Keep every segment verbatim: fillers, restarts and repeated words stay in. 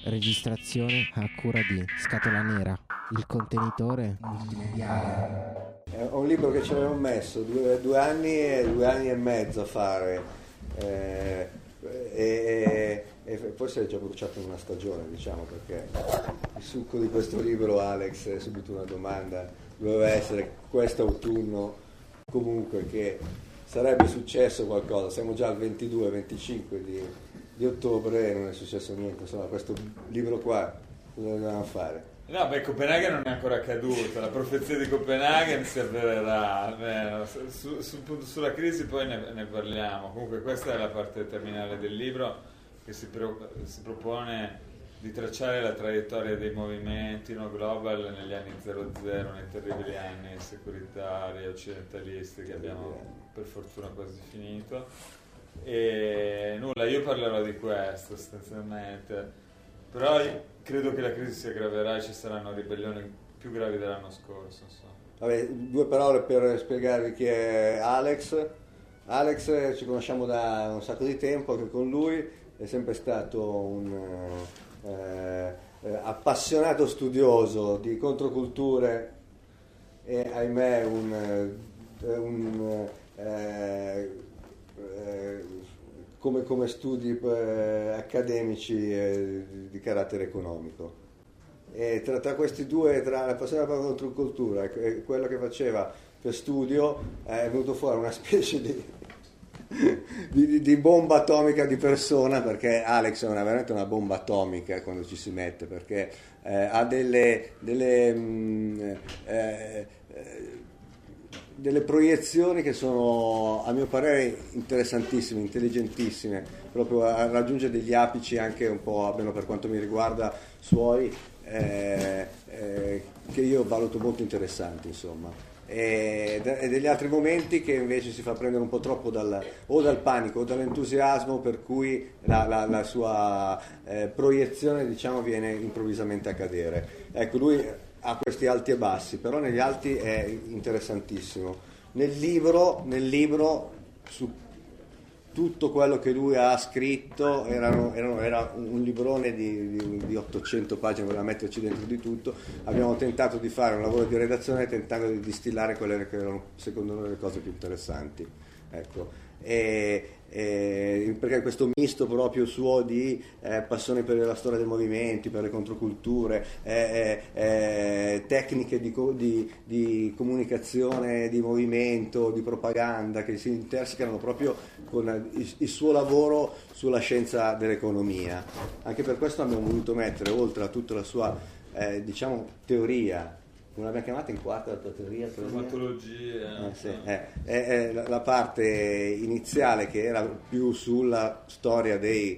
Registrazione a cura di Scatola Nera. Il contenitore multimediale. È un libro che ci avevamo messo due, due anni e due anni e mezzo a fare, eh, e, e poi si è già bruciato in una stagione, diciamo, perché il succo di questo libro, Alex, è subito una domanda, doveva essere quest'autunno comunque che sarebbe successo qualcosa. Siamo già al ventidue venticinque di, di ottobre e non è successo niente. Insomma, questo libro qua cosa dobbiamo fare? No, beh, Copenaghen non è ancora accaduto, la profezia di Copenaghen si avvererà. Eh, su, su, sulla crisi poi ne, ne parliamo. Comunque questa è la parte terminale del libro che si, pro, si propone di tracciare la traiettoria dei movimenti no global negli anni zero zero, nei terribili anni securitari occidentalisti che abbiamo per fortuna quasi finito. E nulla, io parlerò di questo sostanzialmente. Però credo che la crisi si aggraverà e ci saranno ribellioni più gravi dell'anno scorso. Insomma. Vabbè, due parole per spiegarvi chi è Alex. Alex ci conosciamo da un sacco di tempo, anche con lui è sempre stato un eh, eh, appassionato studioso di controculture e ahimè un, un eh, eh, Come, come studi eh, accademici eh, di carattere economico. E tra, tra questi due, tra la passione per la controcultura e quello che faceva per studio, eh, è venuto fuori una specie di, di, di bomba atomica di persona, perché Alex è una, veramente una bomba atomica quando ci si mette, perché eh, ha delle, delle mh, eh, eh, delle proiezioni che sono a mio parere interessantissime, intelligentissime, proprio a raggiungere degli apici anche un po', almeno per quanto mi riguarda, suoi, eh, eh, che io valuto molto interessanti, insomma. E, e degli altri momenti che invece si fa prendere un po' troppo dal, o dal panico o dall'entusiasmo, per cui la, la, la sua eh, proiezione, diciamo, viene improvvisamente a cadere. Ecco, lui ha questi alti e bassi, però negli alti è interessantissimo. Nel libro, nel libro su tutto quello che lui ha scritto, erano, erano, era un librone di, di, di ottocento pagine, voleva metterci dentro di tutto. Abbiamo tentato di fare un lavoro di redazione tentando di distillare quelle che erano secondo noi le cose più interessanti. Ecco. E, e, perché questo misto proprio suo di eh, passione per la storia dei movimenti, per le controculture, eh, eh, tecniche di, di, di comunicazione, di movimento, di propaganda che si intersecano proprio con il, il suo lavoro sulla scienza dell'economia. Anche per questo abbiamo voluto mettere, oltre a tutta la sua eh, diciamo teoria, come l'abbiamo chiamata in quarta la tua teoria? Traumatologia. Eh, sì, eh, eh, eh, la parte iniziale che era più sulla storia dei,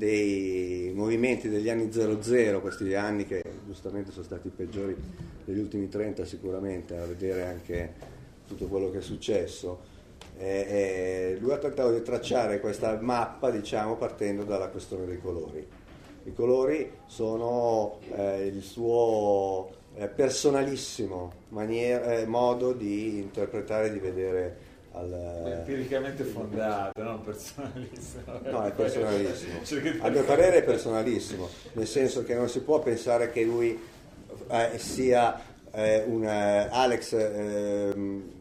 dei movimenti degli anni zero zero, questi anni che giustamente sono stati i peggiori degli ultimi trenta sicuramente, a vedere anche tutto quello che è successo. Eh, eh, lui ha tentato di tracciare questa mappa, diciamo, partendo dalla questione dei colori. I colori sono eh, il suo Eh, personalissimo maniera, eh, modo di interpretare, di vedere al, empiricamente fondato, non personalissimo. No, è personalissimo. A mio parere è personalissimo, nel senso che non si può pensare che lui eh, sia eh, un eh, Alex eh,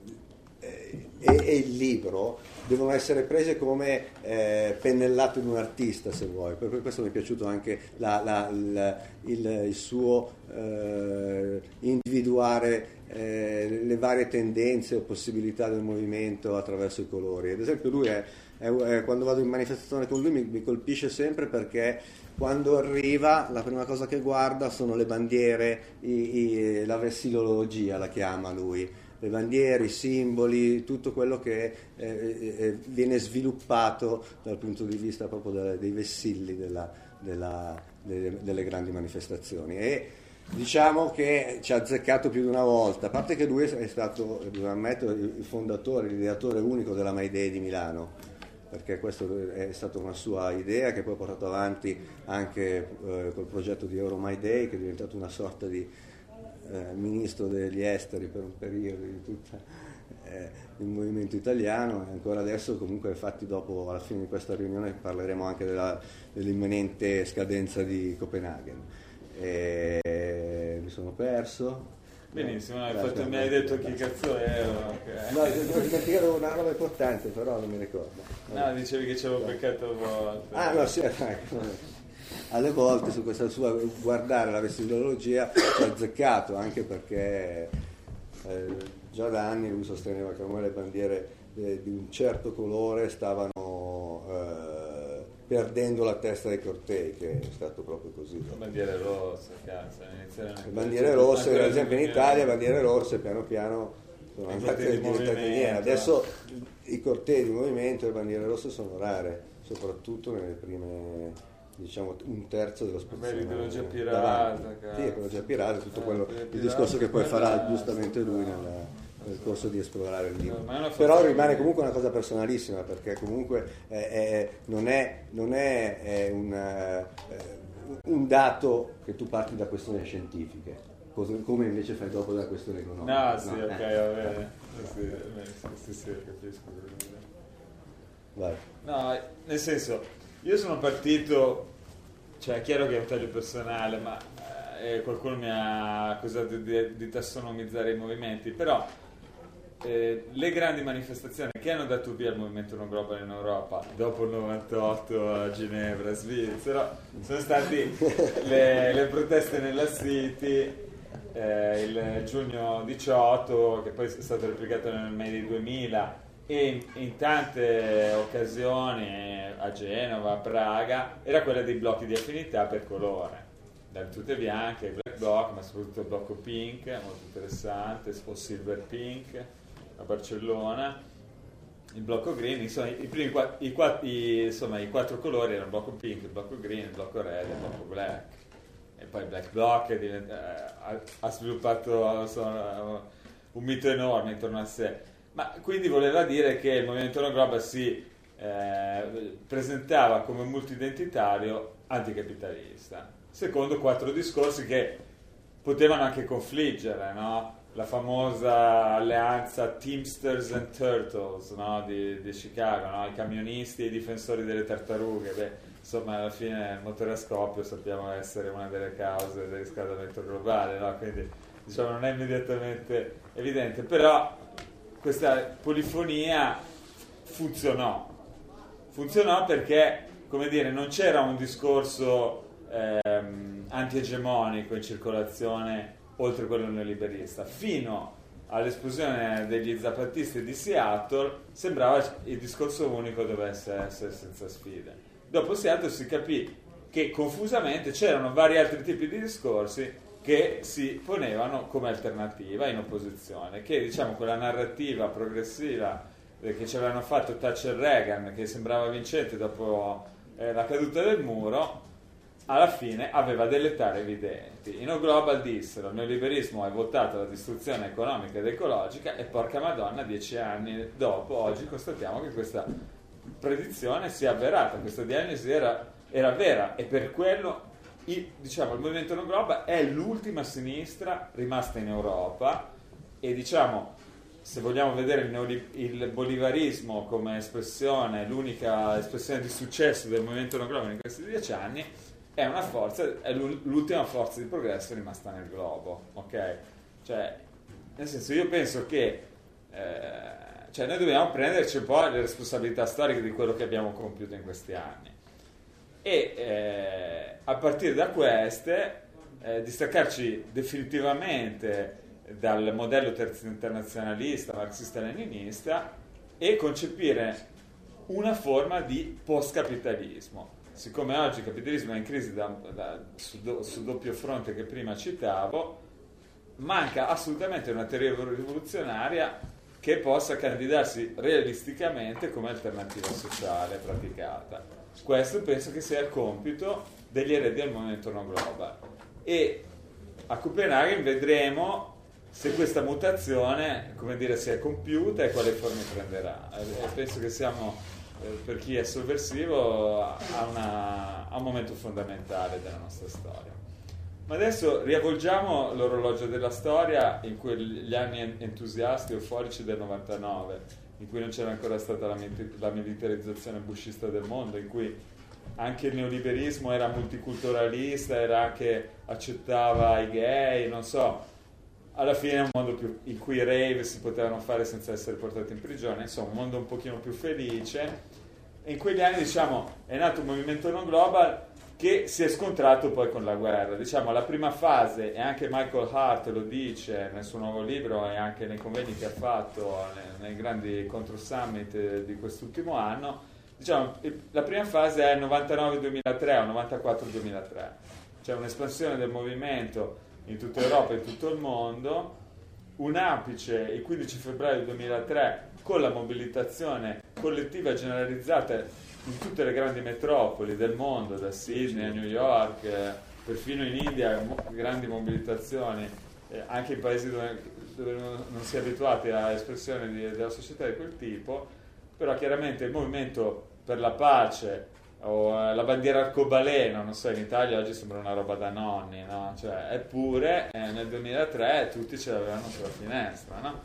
e, e il libro devono essere prese come eh, pennellato di un artista, se vuoi. Per questo mi è piaciuto anche la, la, la, il, il suo eh, individuare eh, le varie tendenze o possibilità del movimento attraverso i colori. Ad esempio lui è, è, è, quando vado in manifestazione con lui mi, mi colpisce sempre, perché quando arriva la prima cosa che guarda sono le bandiere, i, i, la vessilologia la chiama lui, le bandiere, i simboli, tutto quello che eh, eh, viene sviluppato dal punto di vista proprio delle, dei vessilli della, della, delle, delle grandi manifestazioni. E diciamo che ci ha azzeccato più di una volta, a parte che lui è stato, bisogna ammettere, il fondatore, l'ideatore unico della My Day di Milano, perché questa è stata una sua idea che poi ha portato avanti anche eh, col progetto di Euro My Day, che è diventato una sorta di Eh, ministro degli esteri per un periodo di tutta eh, il movimento italiano, e ancora adesso comunque, infatti dopo alla fine di questa riunione parleremo anche della, dell'imminente scadenza di Copenaghen. E, mi sono perso. Benissimo, no, infatti mi hai detto chi cazzo ero. Okay. No, devo dimenticare una roba importante, però non mi ricordo. No, dicevi che ci avevo beccato a volte. Ah, no, sì, ecco. Alle volte su questa sua guardare la vessilologia ci ha azzeccato, anche perché eh, già da anni lui sosteneva che ormai le bandiere eh, di un certo colore stavano eh, perdendo la testa dei cortei, che è stato proprio così. Le bandiere rosse, cazzo, le bandiere rosse, per esempio in Italia, bandiere rosse piano piano sono andate diventate niente. Adesso i cortei di movimento e le bandiere rosse sono rare, soprattutto nelle prime, diciamo, un terzo dello spazio. L'ideologia pirata, sì, l'ideologia pirata, tutto eh, quello, pirata, il discorso che poi farà giustamente lui nel, nel corso di esplorare il libro. Però rimane comunque una cosa personalissima, perché comunque è, è, non è, non è, è una, è un dato che tu parti da questioni scientifiche, come invece fai dopo da questione economica. No, sì, no? ok, eh. va bene. Sì, sì, sì, capisco. Vai. No, nel senso, io sono partito, cioè è chiaro che è un taglio personale, ma eh, qualcuno mi ha accusato di, di tassonomizzare i movimenti, però eh, le grandi manifestazioni che hanno dato via al movimento non global in Europa dopo il novantotto a Ginevra, Svizzera, sono stati le, le proteste nella City, eh, il giugno diciotto, che poi è stato replicato nel May duemila, e in, in tante occasioni a Genova, a Praga, era quella dei blocchi di affinità per colore, dalle tute bianche, il black bloc, ma soprattutto il blocco pink, molto interessante, o silver pink a Barcellona, il blocco green, insomma i, primi, i, i, insomma, i quattro colori erano il blocco pink, il blocco green, il blocco red e il blocco black. E poi il black bloc è divent- eh, ha, ha sviluppato insomma, un mito enorme intorno a sé. Ma quindi voleva dire che il movimento non global si eh, presentava come multidentitario anticapitalista, secondo quattro discorsi che potevano anche confliggere, no? La famosa alleanza Teamsters and Turtles, no? di, di Chicago, no? I camionisti e i difensori delle tartarughe. Beh, insomma, alla fine il motore a scoppio sappiamo essere una delle cause del riscaldamento globale, no? Quindi diciamo non è immediatamente evidente, però questa polifonia funzionò. Funzionò perché, come dire, non c'era un discorso ehm, antiegemonico in circolazione oltre quello neoliberista. Fino all'esplosione degli zapatisti di Seattle sembrava il discorso unico dovesse essere senza sfide. Dopo Seattle si capì che confusamente c'erano vari altri tipi di discorsi che si ponevano come alternativa in opposizione, che diciamo quella narrativa progressiva eh, che ci avevano fatto Thatcher e Reagan, che sembrava vincente dopo eh, la caduta del muro, alla fine aveva delle tare evidenti. I no global dissero: il neoliberismo è votato alla distruzione economica ed ecologica, e porca madonna, dieci anni dopo oggi constatiamo che questa predizione si è avverata, questa diagnosi era, era vera, e per quello il, diciamo, il movimento non global è l'ultima sinistra rimasta in Europa, e diciamo, se vogliamo vedere il, neoli, il bolivarismo come espressione, l'unica espressione di successo del movimento non global in questi dieci anni, è una forza, è l'ultima forza di progresso rimasta nel globo, ok? Cioè, nel senso, io penso che eh, cioè noi dobbiamo prenderci un po' le responsabilità storiche di quello che abbiamo compiuto in questi anni, e eh, a partire da queste eh, distaccarci definitivamente dal modello terzo internazionalista marxista-leninista e concepire una forma di post-capitalismo. Siccome oggi il capitalismo è in crisi da, da, su, do, su doppio fronte che prima citavo, manca assolutamente una teoria rivoluzionaria che possa candidarsi realisticamente come alternativa sociale praticata. Questo penso che sia il compito degli eredi del movimento non global, e a Copenaghen vedremo se questa mutazione, come dire, si è compiuta e quale forme prenderà. E penso che siamo, eh, per chi è sovversivo, a, una, a un momento fondamentale della nostra storia. Ma adesso riavvolgiamo l'orologio della storia in quegli anni entusiasti, euforici del novantanove, in cui non c'era ancora stata la, la militarizzazione bushista del mondo, in cui anche il neoliberismo era multiculturalista, era anche accettava i gay, non so. Alla fine è un mondo più, in cui i rave si potevano fare senza essere portati in prigione, insomma un mondo un pochino più felice. E in quegli anni, diciamo, è nato un movimento non global che si è scontrato poi con la guerra. Diciamo, la prima fase, e anche Michael Hart lo dice nel suo nuovo libro e anche nei convegni che ha fatto nei, nei grandi contro summit di quest'ultimo anno, diciamo, la prima fase è novantanove duemilatré o novantaquattro duemilatré. C'è un'espansione del movimento in tutta Europa e in tutto il mondo, un apice il quindici febbraio duemilatré con la mobilitazione collettiva generalizzata in tutte le grandi metropoli del mondo, da Sydney a New York, eh, perfino in India, mo- grandi mobilitazioni, eh, anche in paesi dove, dove non, non si è abituati a espressioni di, della società di quel tipo, però chiaramente il movimento per la pace o eh, la bandiera arcobaleno, non so, in Italia oggi sembra una roba da nonni, no? Cioè, eppure eh, nel duemilatré tutti ce l'avevano sulla finestra, no?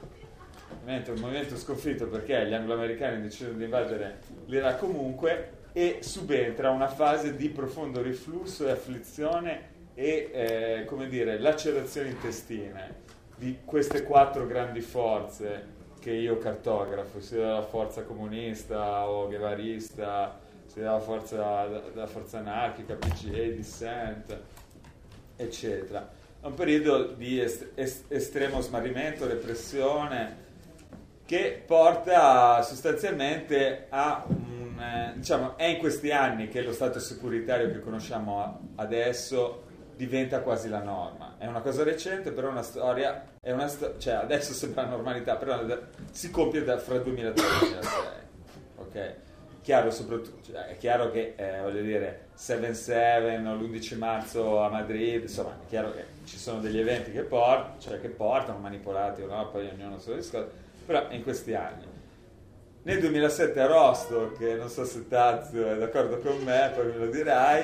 Mentre il movimento sconfitto perché gli angloamericani decidono di invadere l'Iraq comunque, e subentra una fase di profondo riflusso e afflizione e eh, come dire lacerazioni intestine di queste quattro grandi forze che io cartografo, sia la forza comunista o guevarista, sia la forza, la forza anarchica, P G A, Dissent, eccetera. È un periodo di est- est- estremo smarrimento, repressione, che porta sostanzialmente a un, eh, diciamo, è in questi anni che lo stato securitario che conosciamo adesso diventa quasi la norma. È una cosa recente, però è una storia, è una sto- cioè adesso sembra la normalità, però si compie da, fra duemilatré e duemilasei. Ok? Chiaro, soprattutto, cioè, è chiaro che, eh, voglio dire, sette sette o l'undici marzo a Madrid, insomma, è chiaro che ci sono degli eventi che, port- cioè, che portano, manipolati o no, poi ognuno se lo discorre. Però in questi anni, nel duemilasette a Rostock, che non so se Tazio è d'accordo con me, poi me lo dirai,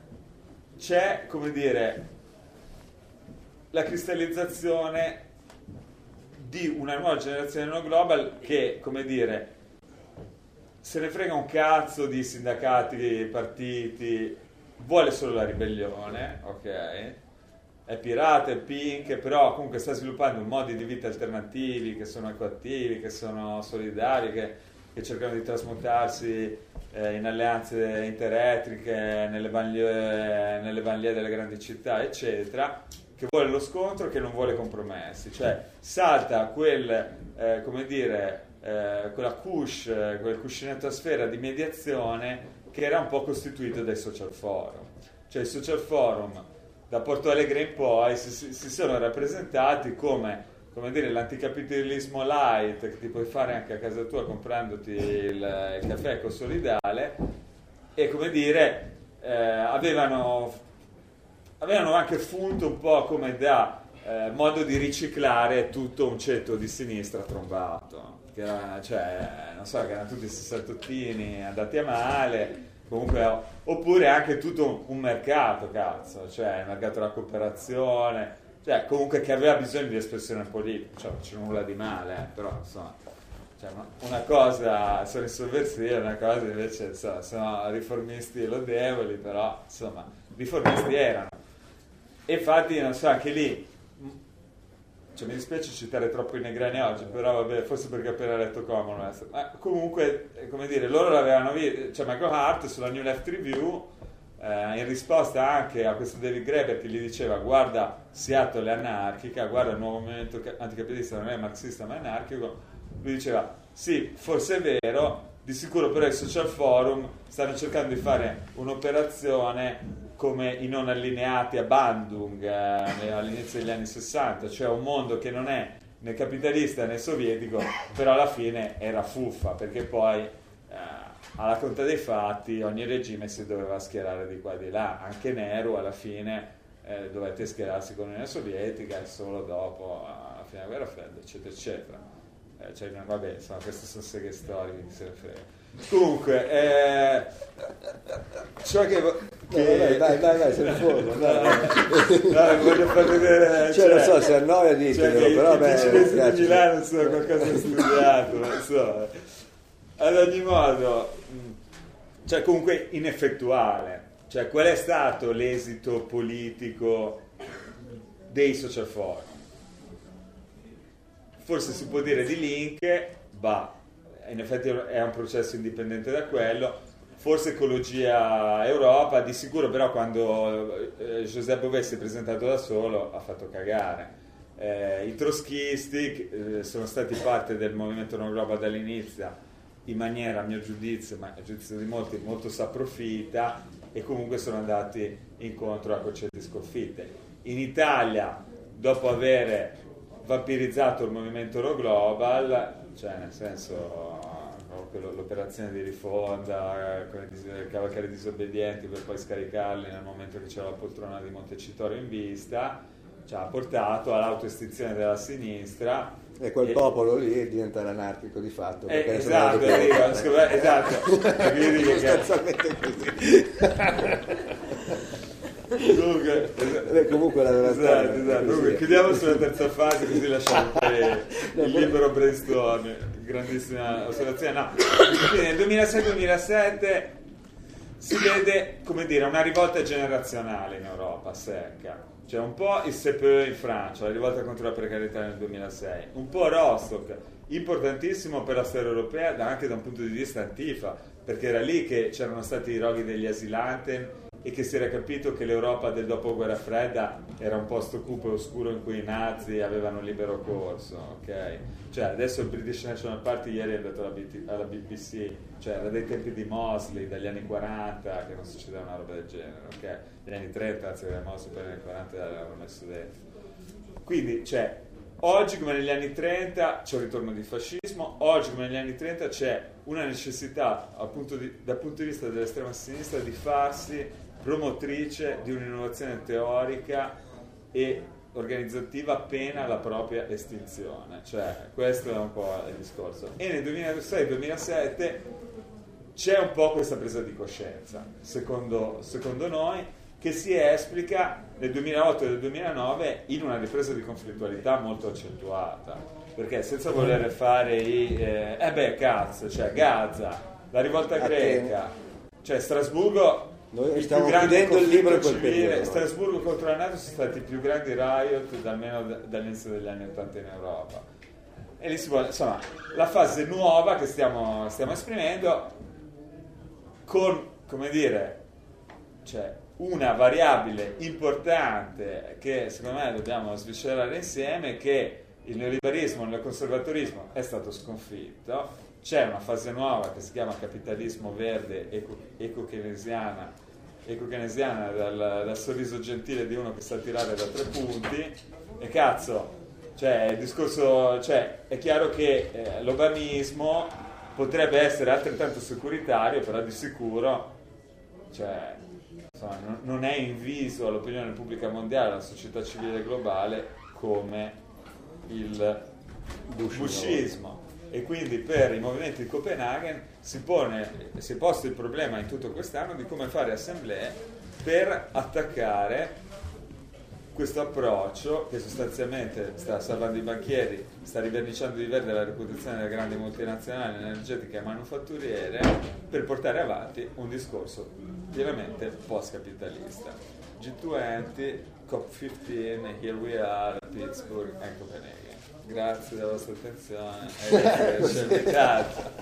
c'è, come dire, la cristallizzazione di una nuova generazione no global che, come dire, se ne frega un cazzo di sindacati, partiti, vuole solo la ribellione, ok? È pirata, è pink, però comunque sta sviluppando modi di vita alternativi che sono ecoattivi, che sono solidari, che, che cercano di trasmutarsi eh, in alleanze interetniche nelle banlieue, nelle banlieue delle grandi città, eccetera, che vuole lo scontro, che non vuole compromessi, cioè salta quel, eh, come dire, eh, quella cush, quel cuscinetto a sfera di mediazione che era un po' costituito dai social forum. Cioè i social forum da Porto Alegre in poi si, si, si sono rappresentati come, come dire, l'anticapitalismo light che ti puoi fare anche a casa tua comprandoti il, il caffè con Solidale, e come dire eh, avevano, avevano anche funto un po' come da eh, modo di riciclare tutto un ceto di sinistra trombato, che era, cioè, non so, che erano tutti sessantottini andati a male. Comunque, oppure anche tutto un mercato, cazzo, cioè il mercato della cooperazione, cioè comunque che aveva bisogno di espressione politica, cioè non c'è nulla di male, eh, però insomma, cioè, una cosa sono i sovversivi, una cosa invece insomma, sono riformisti lodevoli, però insomma, riformisti erano. E infatti, non so, anche lì, cioè, mi dispiace citare troppo i Negrani oggi, però vabbè, forse perché ho appena letto Commonwealth, ma comunque, come dire, loro l'avevano visto, cioè Michael Hart sulla New Left Review, eh, in risposta anche a questo David Graeber che gli diceva guarda Seattle è anarchica, guarda il nuovo movimento anticapitalista non è marxista ma è anarchico, lui diceva sì, forse è vero, di sicuro però i social forum stanno cercando di fare un'operazione come i non allineati a Bandung eh, all'inizio degli anni sessanta, cioè un mondo che non è né capitalista né sovietico, però alla fine era fuffa, perché poi eh, alla conta dei fatti ogni regime si doveva schierare di qua e di là, anche Nehru alla fine eh, dovette schierarsi con l'Unione Sovietica e solo dopo, alla fine della guerra fredda, eccetera, eccetera. Eh, cioè, vabbè, insomma, queste sono seghe storiche, chi se ne frega. Comunque, eh, ciò che... che... No, dai, dai, dai, sei in forma, dai. Dai, voglio far vedere... Cioè, non so, se annoia ditemelo, cioè, però... i beh, cinesi piace. di Milano sono qualcosa di studiato, non so. Ad ogni modo, cioè comunque ineffettuale. Cioè, qual è stato l'esito politico dei social forum? Forse si può dire di Link, bah, in effetti è un processo indipendente da quello. Forse Ecologia Europa, di sicuro però quando eh, José Bové si è presentato da solo ha fatto cagare. Eh, I trotskisti eh, sono stati parte del movimento No Global dall'inizio in maniera, a mio giudizio, ma a giudizio di molti, molto saprofita, e comunque sono andati incontro a concetti sconfitte. In Italia, dopo aver vampirizzato il movimento No Global, cioè nel senso... l'operazione di rifonda, cavalcare i disobbedienti per poi scaricarli nel momento che c'era la poltrona di Montecitorio in vista, ci ha portato all'autoestinzione della sinistra, e quel e... popolo lì diventa l'anarchico di fatto, eh, perché esatto, dico, scop- esatto sostanzialmente così. Comunque, Beh, comunque la esatto, storia, esatto. Comunque, chiudiamo sulla terza fase così lasciamo il, il libero brainstorm. Grandissima osservazione. No. Quindi nel duemilasei duemilasette si vede, come dire, una rivolta generazionale in Europa secca. Cioè un po' il C P E in Francia, la rivolta contro la precarietà nel duemilasei, un po' Rostock, importantissimo per la storia europea anche da un punto di vista antifa, perché era lì che c'erano stati i roghi degli asilanten e che si era capito che l'Europa del dopoguerra fredda era un posto cupo e oscuro in cui i nazi avevano libero corso, ok? Cioè adesso il British National Party ieri è andato alla, B T, alla B B C, cioè era dei tempi di Mosley, dagli anni quaranta, che non succedeva una roba del genere, ok? Negli anni trenta, anzi Mosley per gli anni quaranta l'avevano messo dentro. Quindi, cioè, oggi come negli anni trenta c'è un ritorno di fascismo, oggi come negli anni trenta c'è una necessità dal punto di, dal punto di vista dell'estrema sinistra di farsi promotrice di un'innovazione teorica e organizzativa appena la propria estinzione, cioè questo è un po' il discorso. E nel duemilasei duemilasette c'è un po' questa presa di coscienza, secondo, secondo noi, che si esplica nel duemilaotto e nel duemilanove in una ripresa di conflittualità molto accentuata, perché senza voler fare i eh, eh beh cazzo, cioè Gaza, la rivolta greca, cioè Strasburgo. Noi stiamo chiudendo il libro in quel periodo. Strasburgo contro la NATO sono stati i più grandi riot almeno dall'inizio degli anni ottanta in Europa. E lì si può, insomma, la fase nuova che stiamo, stiamo esprimendo con, come dire, cioè una variabile importante che secondo me dobbiamo sviscerare insieme, che il neoliberismo, il neoconservatorismo è stato sconfitto. C'è una fase nuova che si chiama capitalismo verde eco, eco-keynesiana, eco-keynesiana dal, dal sorriso gentile di uno che sa tirare da tre punti, e cazzo, cioè il discorso, cioè è chiaro che eh, l'obamismo potrebbe essere altrettanto securitario, però di sicuro, cioè, insomma, non, non è inviso all'opinione pubblica mondiale, alla società civile globale come il bushismo. E quindi per i movimenti di Copenaghen si pone, si è posto il problema in tutto quest'anno di come fare assemblee per attaccare questo approccio che sostanzialmente sta salvando i banchieri, sta riverniciando di verde la reputazione delle grandi multinazionali energetiche e manufatturiere, per portare avanti un discorso pienamente post-capitalista. G venti, COP quindici, here we are, Pittsburgh and Copenaghen. Grazie della vostra attenzione e c'è il caso.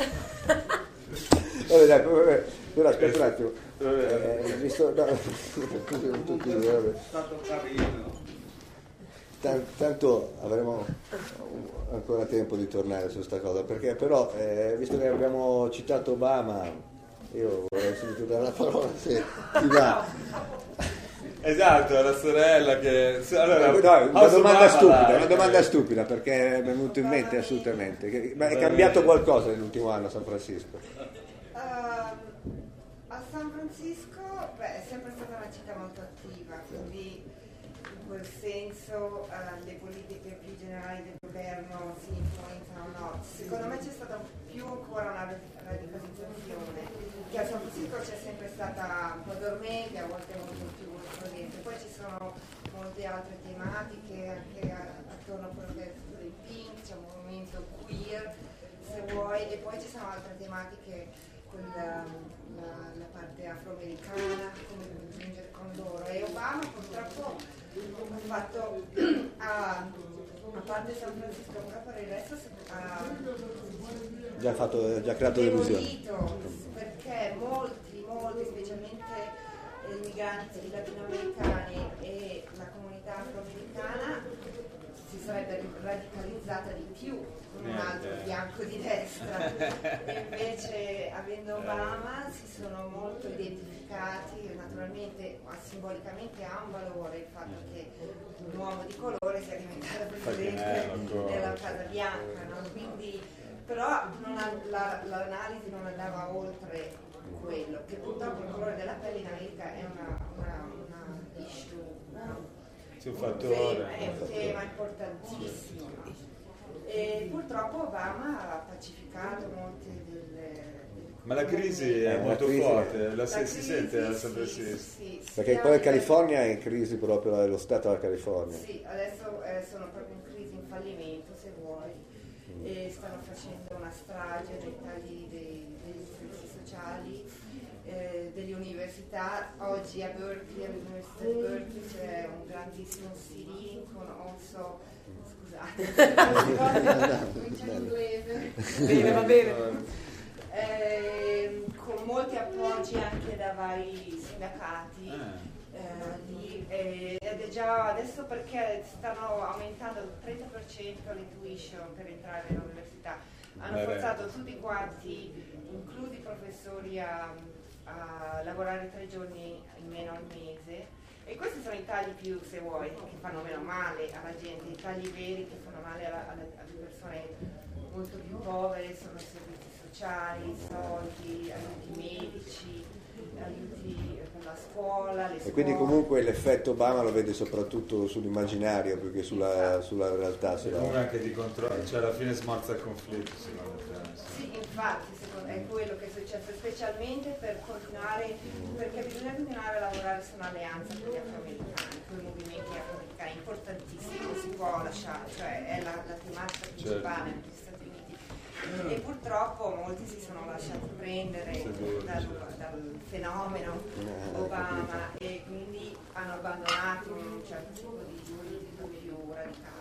Vabbè, dai, vabbè, però aspetta un attimo. Eh, visto, no, è stato carino. Tanto avremo ancora tempo di tornare su questa cosa, perché però, eh, visto che abbiamo citato Obama, io vorrei subito dare la parola, se ti va. Esatto, la sorella che... Allora, no, una domanda stupida, là, una domanda stupida, perché è venuto in mente assolutamente. Che, ma è cambiato qualcosa nell'ultimo anno a San Francisco? Uh, a San Francisco, beh, è sempre stata una città molto attiva, quindi in quel senso uh, le politiche più generali del governo si influenzano o no. Secondo me c'è stata più ancora una radicalizzazione. che a San Francisco c'è sempre stata un po' dormente, a volte molto più presente. Poi ci sono molte altre tematiche anche attorno a quello che è il pink, c'è un movimento queer se vuoi, e poi ci sono altre tematiche, quella, la, la parte afroamericana, come giungere con loro. E Obama purtroppo ha fatto a, a parte San Francisco, però per il resto ha già, fatto, già creato delusioni, perché molti, molti, specialmente i migranti latinoamericani e la comunità afroamericana si sarebbe radicalizzata di più con un altro bianco di destra, e invece avendo Obama si sono molto identificati. Naturalmente simbolicamente ha un valore il fatto che un uomo di colore sia diventato presidente della Casa Bianca, no? Quindi, però non ha, la, l'analisi non andava oltre quello, che purtroppo il colore della pelle in America è una, una, una issue, no? Un, un tema, è un tema importantissimo, e purtroppo Obama ha pacificato molte delle, delle ma la crisi è eh, molto crisi, forte, la, la si crisi, sente a sì, San Francisco, sì, sì, perché poi la California è in crisi, proprio lo stato della California. Sì, adesso eh, sono proprio in crisi, in fallimento se vuoi, mm. e stanno facendo una strage dei tagli dei, dei servizi sociali, eh, delle università. Oggi a Berkeley, all'Università di Berkeley, c'è un grandissimo sit-in con also, scusate, comincia in inglese, bene, va bene, eh, con molti appoggi anche da vari sindacati. Eh, lì, eh, ed è già adesso, perché stanno aumentando il trenta per cento le tuition per entrare all'università. Hanno Beh, forzato tutti quanti, inclusi i professori, a, a lavorare tre giorni in meno al mese, e questi sono i tagli più, se vuoi, che fanno meno male alla gente. I tagli veri che fanno male alla, alle, alle persone molto più povere sono i servizi sociali, i soldi, aiuti medici, aiuti per la scuola, le scuole. E quindi comunque l'effetto Obama lo vede soprattutto sull'immaginario più che sulla, sulla realtà. Sulla... comunque anche di controllo, cioè alla fine smorza il conflitto, secondo te? Sì, infatti secondo, è quello che è successo, specialmente per continuare, perché bisogna continuare a lavorare su un'alleanza con gli afroamericani, con i movimenti afroamericani, importantissimo, si può lasciare, cioè è la, la tematica principale negli Stati Uniti. E purtroppo molti si sono lasciati prendere dal, dal fenomeno Obama, e quindi hanno abbandonato un certo tipo di politica più radicale.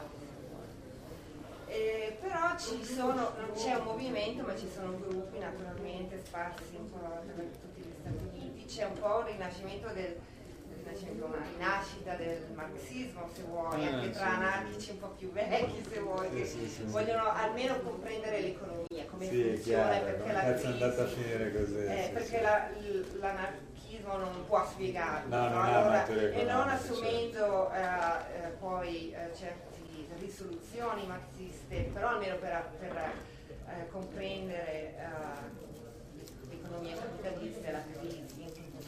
Eh, però ci sono, non c'è un movimento, ma ci sono gruppi naturalmente sparsi un po' per tutti gli Stati Uniti. C'è un po' un rinascimento del, una rinascita del marxismo, se vuoi, ah, anche tra sì, anarchici un po' più vecchi, se vuoi, sì, che sì, sì, vogliono almeno comprendere l'economia, come sì, funziona, chiaro, perché come la cazzo è crisi, andata a finire così, eh, sì, perché sì. La, l'anarchismo non può spiegarlo, no, no? non Allora, ha e non economiche, assumendo eh, eh, poi eh, certe risoluzioni marxiste, però almeno per, per eh, comprendere eh, l'economia capitalista e la crisi.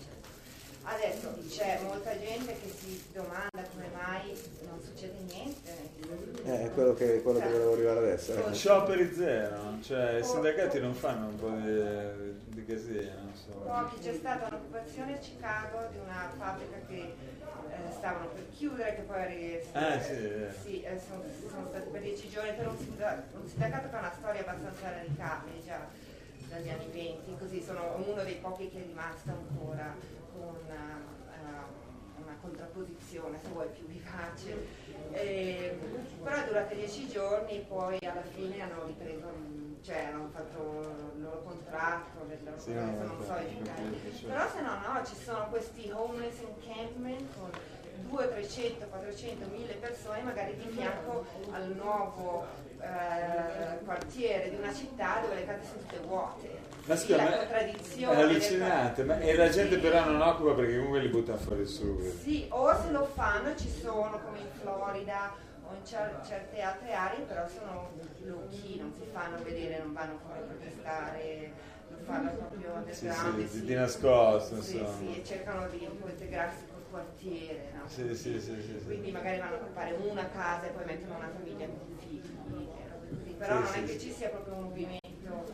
Adesso c'è molta gente che si domanda come mai non succede niente. Eh, è quello che, quello che volevo arrivare adesso. Eh. Scioperi zero, cioè i sindacati non fanno un po' di, di casino. Pochi, c'è stata un'occupazione a Chicago di una fabbrica che eh, stavano per chiudere, che poi eh, ah, sì, eh. sì, eh, sono, sono stati per dieci giorni, per un sindacato, un sindacato che ha una storia abbastanza radicale già dagli anni venti, così sono uno dei pochi che è rimasto ancora con una, uh, una contrapposizione, se vuoi, più vivace. Eh, però è durata dieci giorni e poi alla fine hanno ripreso, cioè hanno fatto il loro contratto, le loro sì, cose, no, non so i certo. Però se no, no, ci sono questi homeless encampment con duecento, trecento, quattrocento, mille persone magari di fianco al nuovo eh, quartiere di una città dove le case sono tutte vuote. Ma scusa, la ma contraddizione è allucinante, ma, e la gente sì. però non occupa perché comunque li buttano fuori su. Sì, o se lo fanno ci sono come in Florida o in cer- certe altre aree, però sono low key, non si fanno vedere, non vanno come a protestare, lo fanno proprio underground. Sì, sì, sì, di nascosto, sì, insomma. sì, e cercano di un po' integrarsi col quartiere, no? Sì, sì, sì, sì, Quindi sì. magari vanno a occupare una casa e poi mettono una famiglia con figli, e robe così. Però Sì, non sì, è che sì. ci sia proprio un movimento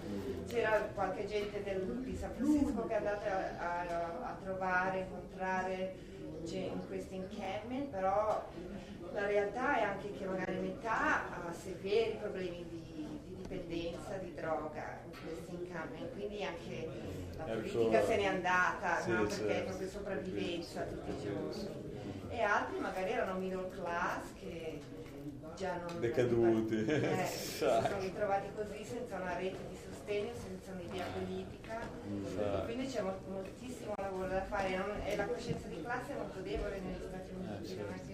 c'era qualche gente del, di San Francisco che è andata a, a, a trovare, incontrare in questi encampment, però la realtà è anche che magari metà ha severi problemi di, di dipendenza, di droga in questi encampment, quindi anche la politica se n'è andata, sì, no? Perché certo. È proprio sopravvivenza tutti i giorni. E altri magari erano middle class che già non decaduti, eh, si sono ritrovati così senza una rete di sostegno, senza un'idea politica, e quindi c'è molt- moltissimo lavoro da fare, non, e la coscienza di classe è molto debole negli Stati Uniti, eh, non è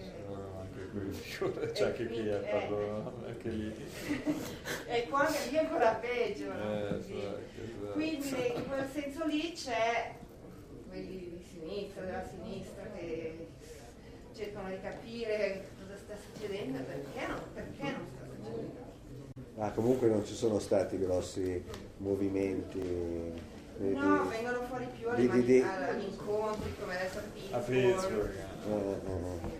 che c'è anche qui a farlo, anche lì. E qua anche lì è ancora peggio, no? eh, esatto. Quindi in quel senso lì c'è quelli di sinistra, della sinistra che cercano di capire cosa sta succedendo e perché non, perché non sta succedendo. Ah, comunque non ci sono stati grossi movimenti. Di, no, di, vengono fuori più di, di, di, agli incontri come adesso a Pittsburgh. A Pittsburgh. Eh, eh.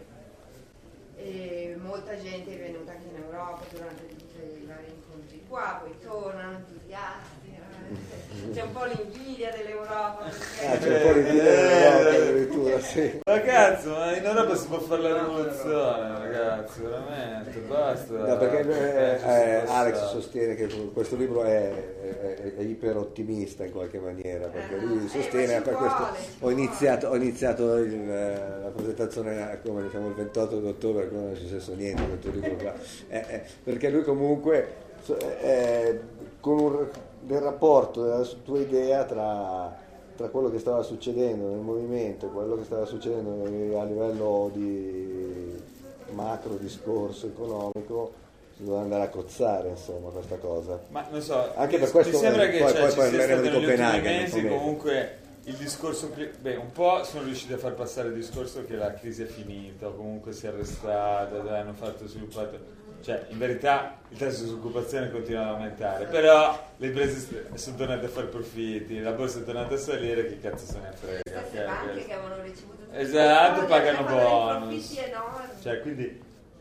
E molta gente è venuta anche in Europa durante tutti i vari incontri qua, poi tornano entusiasti. C'è un po' l'invidia dell'Europa. Perché... Ah, c'è un po' l'invidia dell'Europa addirittura, sì. Ma cazzo, ma in Europa si può fare la rivoluzione, ragazzi, veramente, basta. No, perché eh, eh, Alex sostiene che questo libro è, è, è iper ottimista in qualche maniera, perché lui sostiene, eh, per questo ho iniziato, ho iniziato il, la presentazione come diciamo il ventotto di ottobre, come non è successo niente, questo libro qua, eh, eh, perché lui comunque eh, con un del rapporto, della tua idea tra, tra quello che stava succedendo nel movimento e quello che stava succedendo a livello di macro discorso economico, si doveva andare a cozzare, insomma, questa cosa. Ma non so, anche mi, per questo mi sembra che poi, cioè, poi ci parleremo di Copenaghen. Mesi, comunque il discorso, beh, un po' sono riusciti a far passare il discorso che la crisi è finita, o comunque si è arrestata, hanno fatto sviluppato. Cioè, in verità il tasso di disoccupazione continua ad aumentare, però le imprese sono tornate a fare profitti, la borsa è tornata a salire, che cazzo se ne frega. Queste banche che avevano ricevuto tutti esatto, soldi, pagano bonus. profitti enormi. Cioè, quindi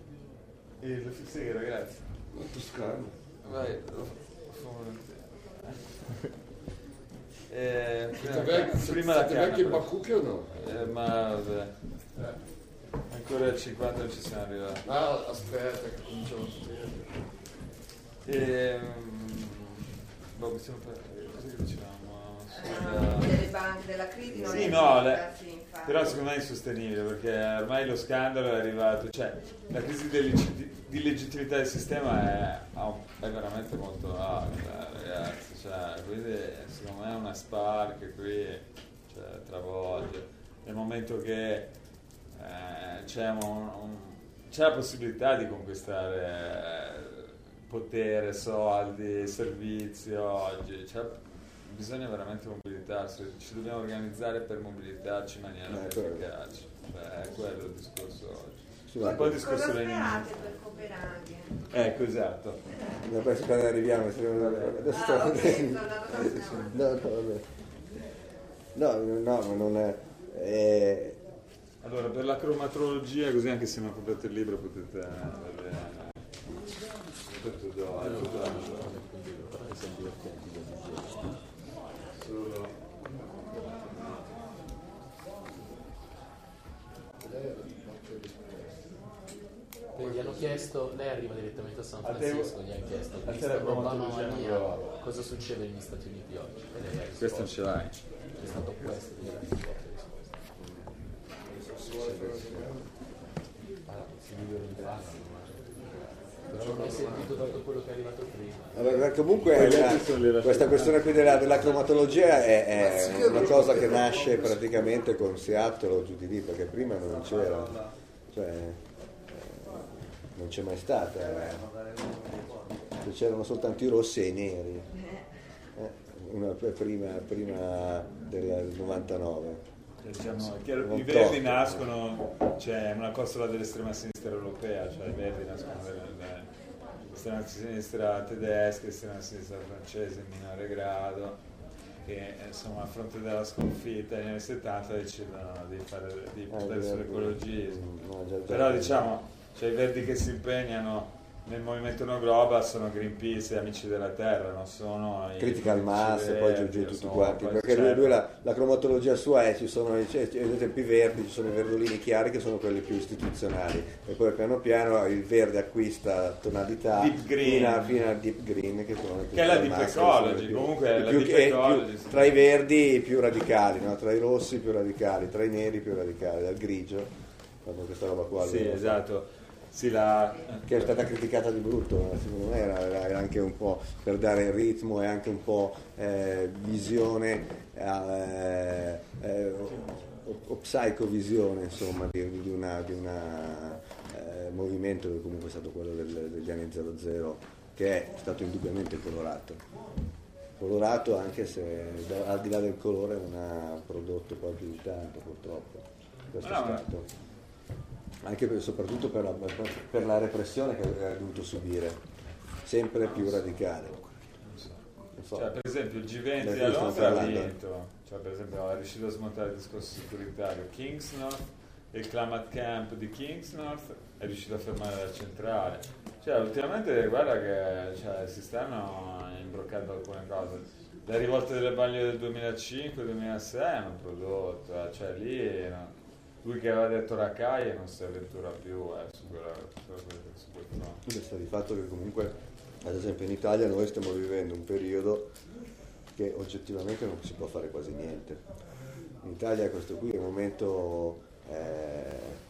il sì, ragazzi. Toscano. Vai, eh, Siete prima, vecchi, prima siete la vecchi in canna, Bakuchi o no? eh, ma vabbè. Eh. Ancora al cinquanta non ci siamo arrivati. Ah, aspetta, che cominciamo a studiare. Ehm, boh, possiamo fare, cosa dicevamo? Sulla... delle banche, della crisi non sì, è no, finita, le... sì, però secondo me è insostenibile, perché ormai lo scandalo è arrivato, cioè la crisi di, di legittimità del sistema è, è veramente molto alta, ragazzi, cioè, quindi secondo me è una spark qui, cioè, travolge, nel momento che Eh, c'è, un, un, c'è la possibilità di conquistare potere, soldi, servizi oggi, c'è, bisogna veramente mobilitarsi, ci dobbiamo organizzare per mobilitarci in maniera eh, più efficace, cioè, è quello il discorso oggi. Sì, un po' il discorso cosa leninista. sperate per Copenaghen? Ecco, esatto. Adesso quando arriviamo, adesso Ah, ok, stiamo... sono andato no, no, vabbè. No, no, ma non è... è... Allora, per la cromatologia, così anche se non comprate il libro potete vedere. Tutto do, è tutto da solo. Gli hanno chiesto, lei arriva direttamente a San A te- Francisco, gli hanno chiesto, a te visto la Obama cromatologia non mania, lo- cosa succede negli Stati Uniti oggi? E lei ha risposto, Questo non ce l'hai. è stato questo che ha risposto. Non hai sentito tutto quello che è arrivato prima. Allora, comunque la, questa questione qui della, della cromatologia è, è una cosa che nasce praticamente con Seattle o giù di lì, perché prima non c'era, cioè non c'è mai stata, c'erano soltanto i rossi e i neri, eh, una, prima, prima del novantanove. Diciamo, i verdi nascono, c'è una costola dell'estrema sinistra europea, cioè i verdi nascono dall'estrema sinistra tedesca, l'estrema sinistra francese in minore grado, che insomma a fronte della sconfitta negli anni settanta decidono di fare di puntare sull'ecologismo. Però diciamo, c'è i verdi che si impegnano nel movimento No Global sono Greenpeace e Amici della Terra, non sono i critica il Mas e poi giù giù tutti sono- quanti, poi- perché lui, certo. lui la, la cromatologia sua è, ci sono i cioè, ad esempio i verdi, ci sono i verdolini chiari che sono quelli più istituzionali e poi piano piano il verde acquista tonalità Deep green. fino, a, fino al deep green che, sono, Che è la al deep Mas, che sono ecology, i più- comunque è i la più- deep e più- ecology, sì. tra i verdi i più radicali, no? Tra i rossi i più radicali, tra i neri i più radicali, dal grigio, proprio questa roba qua. Sì, lui- esatto. Sì, la... che è stata criticata di brutto, ma secondo me era, era anche un po' per dare il ritmo e anche un po' eh, visione, eh, eh, o, o psicovisione insomma di, di una, di una eh, movimento che comunque è stato quello del- degli anni zero zero, che è stato indubbiamente colorato. Colorato anche se da- al di là del colore non ha prodotto poi più di tanto purtroppo. Questo No, è ma- stato anche per, soprattutto per la, per la repressione che ha dovuto subire, sempre più radicale. Non so. Cioè, per esempio il G venti Da a cui stiamo Londra ha parlando. vinto, cioè, per esempio è riuscito a smontare il discorso securitario. Kingsnorth, il Climate Camp di Kingsnorth è riuscito a fermare la centrale. Cioè, ultimamente guarda che cioè, si stanno imbroccando alcune cose. Le rivolte delle baglie del duemilacinque duemilasei hanno prodotto, eh, cioè lì no, lui che aveva detto Rakai non si avventura più eh, su, quella, su, quella, su quel fronte. Sta di fatto che comunque, ad esempio in Italia noi stiamo vivendo un periodo che oggettivamente non si può fare quasi niente. In Italia questo qui è un momento eh,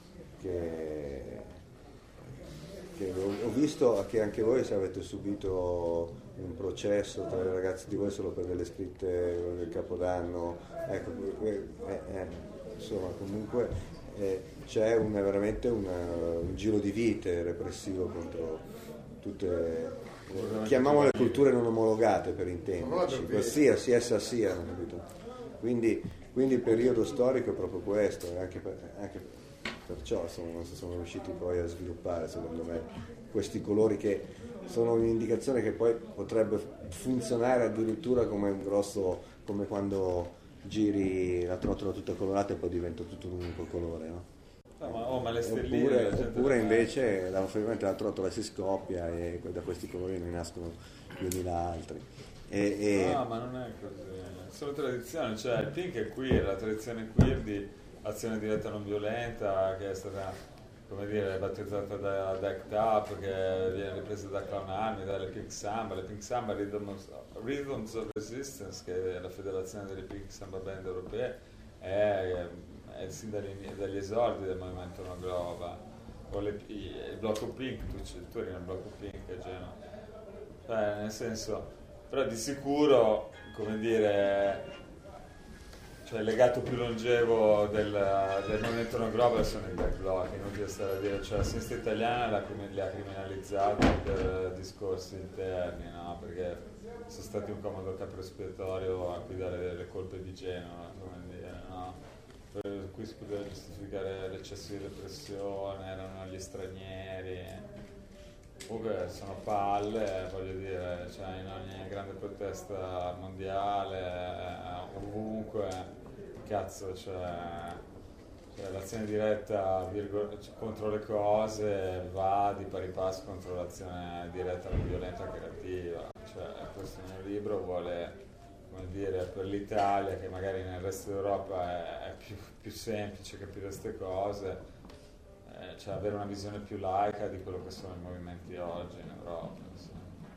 che, che ho, ho visto che anche voi se avete subito un processo tra i ragazzi di voi solo per delle scritte del Capodanno, ecco, eh, eh, insomma comunque eh, c'è un, veramente una, un giro di vite repressivo contro tutte, eh, chiamiamole culture non omologate per intenderci, qualsiasi essa siano, capito? Quindi, quindi il periodo storico è proprio questo, e anche, per, anche perciò insomma, non si sono riusciti poi a sviluppare secondo me questi colori che sono un'indicazione che poi potrebbe funzionare addirittura come un grosso, come quando giri la trottola tutta colorata e poi diventa tutto un unico colore, no? No, ma, oh, ma le stelline, Oppure, la gente oppure le- invece la, ovviamente la trottola si scoppia e da questi colori ne nascono duemila altri. E, e- No, ma non è così, è solo tradizione, cioè il pink è queer, la tradizione queer di azione diretta non violenta che è stata, come dire, battezzata da, da ACT UP, che viene ripresa da Clown Army, dalle Pink Samba, le Pink Samba Rhythms, Rhythms of Resistance, che è la federazione delle Pink Samba Band europee, è, è sin dagli, dagli esordi del movimento No Global, o le, il blocco Pink, tu, c- tu eri nel blocco Pink a Genova, cioè nel senso... Però di sicuro, come dire, cioè il legato più longevo del, del movimento No Global sono i black bloc, inutile stare a dire, cioè la sinistra italiana l'ha, li ha criminalizzati per discorsi interni, no? Perché sono stati un comodo capro espiatorio a cui dare le colpe di Genova, come dire, no? Per cui si poteva giustificare l'eccesso di repressione, erano gli stranieri. Comunque sono palle, voglio dire, cioè in ogni grande protesta mondiale, eh, ovunque, cazzo, cioè, cioè l'azione diretta virgo- cioè, contro le cose va di pari passo contro l'azione diretta non violenta creativa. Cioè, questo mio libro vuole, come dire, per l'Italia, che magari nel resto d'Europa è, è più, più semplice capire queste cose, cioè avere una visione più laica di quello che sono i movimenti oggi in Europa. Insomma.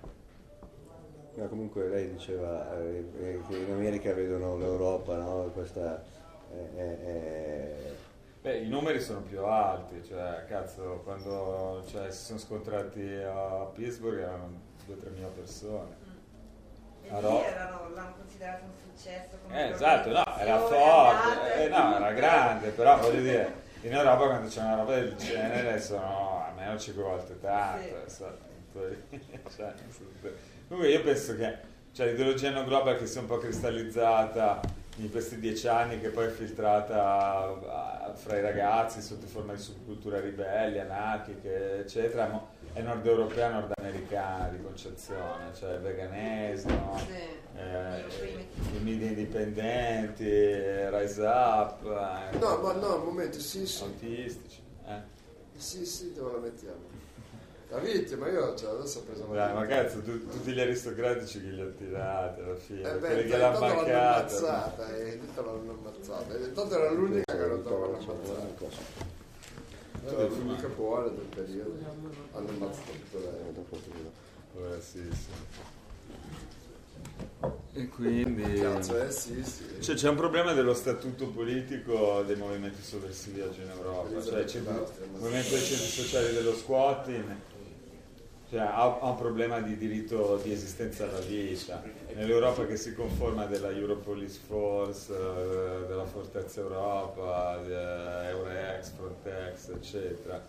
ma comunque lei diceva eh, eh, che in America vedono l'Europa, no? Questa eh, eh, Beh, i numeri sono più alti, cioè cazzo, quando cioè, si sono scontrati a Pittsburgh erano due o tre mila persone. E A lì Ro- erano, l'hanno considerato un successo come Eh, esatto, no, era organizzazione, forte, eh, no, era grande, però voglio dire, in Europa quando c'è una roba del genere sono almeno cinque volte tanto. Sì. so- cioè, comunque io penso che cioè, l'ideologia no global che si è un po' cristallizzata in questi dieci anni, che poi è filtrata uh, fra i ragazzi sotto forma di subculture ribelli, anarchiche, eccetera, mo- è nord europea, nord americana di concezione, cioè il veganesimo, Sì. eh, i media indipendenti, Rise Up, eh, No, ma no, un momento, sì, sì, autistici. Eh. sì, sì, dove la mettiamo? La vittima, io cioè, adesso ho preso una Dai, ma cazzo, tu, tutti gli aristocratici che li ha tirati alla fine, Eh beh, quelli che l'hanno intanto l'hanno mancata. ammazzata, e intanto l'hanno ammazzata. E intanto era l'unica che non dovevano ammazzare. Era l'unica buona del periodo. Hanno ammazzato tutto lei. Eh, sì, sì. E quindi Cazzo, eh sì, sì. cioè, c'è un problema dello statuto politico dei movimenti sovversivi oggi in Europa, cioè c'è il movimento dei centri sociali dello squatting, cioè, ha, ha un problema di diritto di esistenza alla vita. Nell'Europa che si conforma della Europolice Force, eh, della Fortezza Europa, di, eh, Eurex, Frontex, eccetera.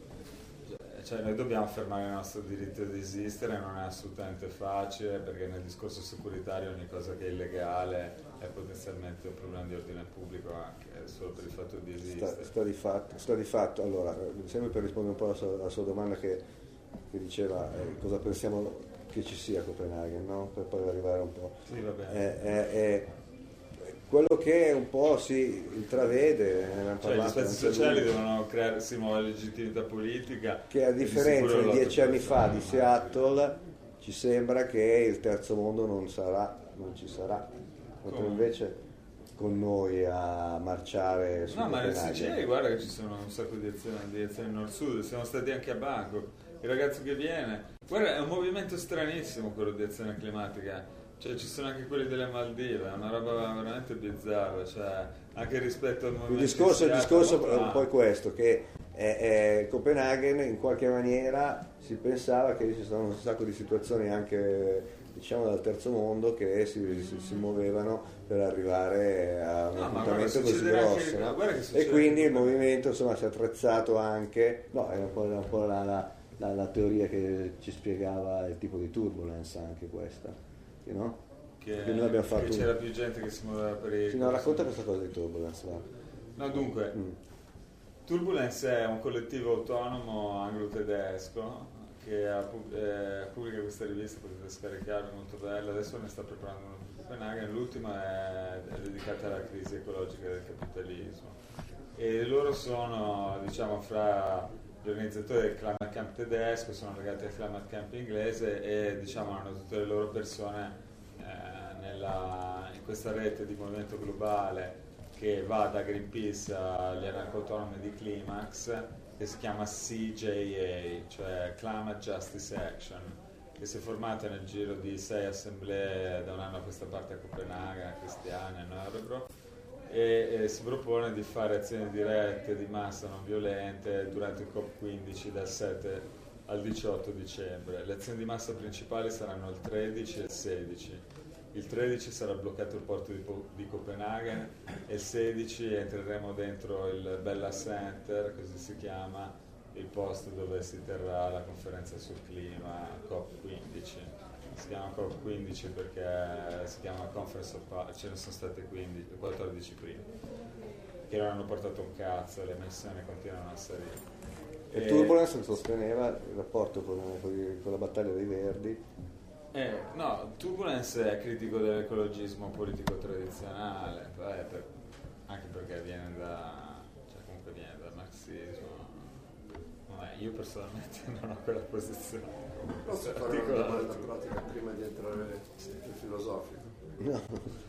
Cioè, noi dobbiamo affermare il nostro diritto di esistere, non è assolutamente facile, perché nel discorso securitario ogni cosa che è illegale è potenzialmente un problema di ordine pubblico, anche solo per il fatto di esistere. Sta, sta, di, fatto, sta di fatto, allora, sempre per rispondere un po' alla sua, alla sua domanda che, che diceva eh, cosa pensiamo che ci sia a Copenaghen, no? Per poi arrivare un po'. Sì, va bene. Eh, eh, eh, quello che un po' si intravede, ne abbiamo Cioè, gli parlato spazi anche sociali lui, devono crearsi nuova legittimità politica, che a e di differenza sicuro di dieci anni fa di l'otto per cento. Seattle ci sembra che il terzo mondo non sarà, non ci sarà, mentre Come? invece con noi a marciare su No, ma nel Copenaghen. Sicilia guarda che ci sono un sacco di azioni, di azioni nord-sud, siamo stati anche a Bangkok, il ragazzo che viene, guarda è un movimento stranissimo quello di azione climatica, cioè ci sono anche quelli delle Maldive, è una roba veramente bizzarra, cioè anche rispetto al movimento Il discorso, il di discorso Seattle, è un po' questo, che eh, eh, Copenaghen in qualche maniera si pensava che ci sono un sacco di situazioni anche diciamo dal terzo mondo che si, si, si muovevano per arrivare a un No, ma appuntamento guarda, così succede anche- grosso, no? guarda che E succede quindi il anche- movimento insomma si è attrezzato anche, no, è un po', un po' la, la, la, la teoria che ci spiegava il tipo di turbulence anche questa, che, no? che, Perché noi abbiamo fatto che un- c'era più gente che si muoveva per i... Sì, no, racconta questa cosa di turbulence, va. No, dunque, Mm. Turbulence è un collettivo autonomo anglo-tedesco che ha pub- eh, pubblica questa rivista, potete scaricarla, è molto bella, adesso ne sta preparando una per Copenaghen, l'ultima è, è dedicata alla crisi ecologica del capitalismo e loro sono, diciamo, fra gli organizzatori del Climate Camp tedesco, sono legati al Climate Camp inglese e diciamo hanno tutte le loro persone eh, nella, in questa rete di movimento globale che va da Greenpeace agli anarco-autonomi di Climax, che si chiama C J A, cioè Climate Justice Action, che si è formata nel giro di sei assemblee da un anno a questa parte a Copenaghen, a Cristiania, a Norebro, e, e si propone di fare azioni dirette di massa non violente durante il COP quindici dal sette al diciotto dicembre. Le azioni di massa principali saranno il tredici e il sedici. Il tredici sarà bloccato il porto di, Po- di Copenaghen e il sedici entreremo dentro il Bella Center, così si chiama, il posto dove si terrà la conferenza sul clima, COP quindici. Si chiama COP quindici perché si chiama Conference of Parties, ce ne sono state quindici, quattordici prima, che non hanno portato un cazzo, le emissioni continuano a salire. E Turbulence sosteneva il rapporto con, con, con la battaglia dei Verdi. Eh, no, Turbulence è critico dell'ecologismo politico tradizionale, beh, per- anche perché viene da, cioè comunque viene dal marxismo. Vabbè, io personalmente non ho quella posizione. Posso fare una domanda pratica prima di entrare nel filosofico? No,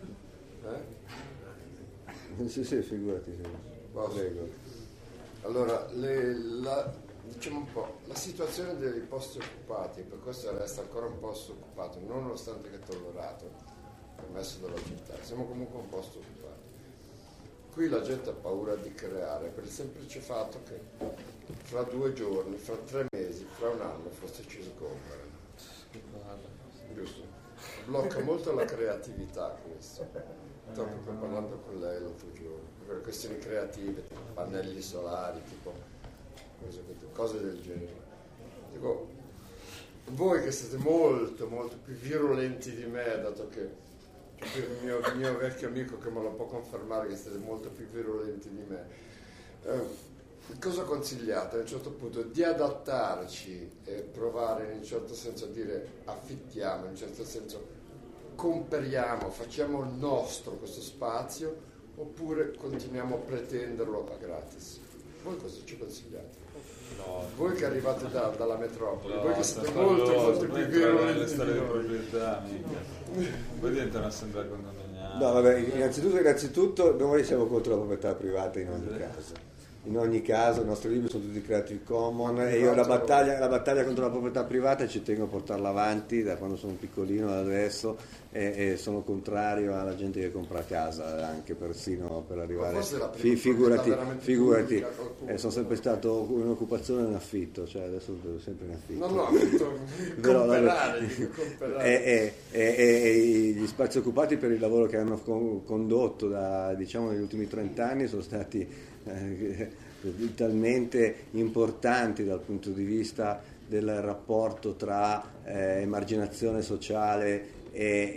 Eh? sì, sì, figurati. Sì. Posso? Prego. Allora, le, la, diciamo un po', la situazione dei posti occupati, per questo resta ancora un posto occupato, nonostante che è tollerato, permesso dalla città, siamo comunque un posto occupato. Qui la gente ha paura di creare per il semplice fatto che fra due giorni, fra tre mesi, fra un anno forse ci sgomberano. Giusto? Blocca molto la creatività questo. Stavo proprio parlando con lei l'altro giorno, per questioni creative, tipo pannelli solari, tipo cose, cose del genere. Dico, voi che siete molto, molto più virulenti di me, dato che il mio, il mio vecchio amico che me lo può confermare che siete molto più virulenti di me, eh, cosa consigliate a un certo punto? Di adattarci e provare in un certo senso a dire affittiamo, in un certo senso comperiamo, facciamo il nostro questo spazio, oppure continuiamo a pretenderlo a gratis? voi cosa ci consigliate? No, Voi che arrivate da- dalla metropoli, no, voi che sta siete molto falloso, molto più poi entrare nelle virulenti storie di di noi. proprietà, mica. Poi diventa un'assemblea condominiale. No, vabbè, innanzitutto, innanzitutto noi siamo contro la proprietà privata in ogni caso. In ogni caso i nostri libri sono tutti Creative Commons e io la battaglia, la battaglia contro la proprietà privata ci tengo a portarla avanti da quando sono piccolino ad adesso e, e sono contrario alla gente che compra casa, anche persino per arrivare. Ma forse è la Fi- prima figurati, proprietà veramente figurati, pubblica, qualcuno. eh, sono sempre stato in occupazione in affitto, cioè adesso lo vedo sempre in affitto. No, no, appunto, Però, comprare, vabbè, dico, comprare. e, e- e- e gli spazi occupati per il lavoro che hanno con- condotto da, diciamo, negli ultimi trent'anni sono stati eh, talmente importanti dal punto di vista del rapporto tra eh, emarginazione sociale e,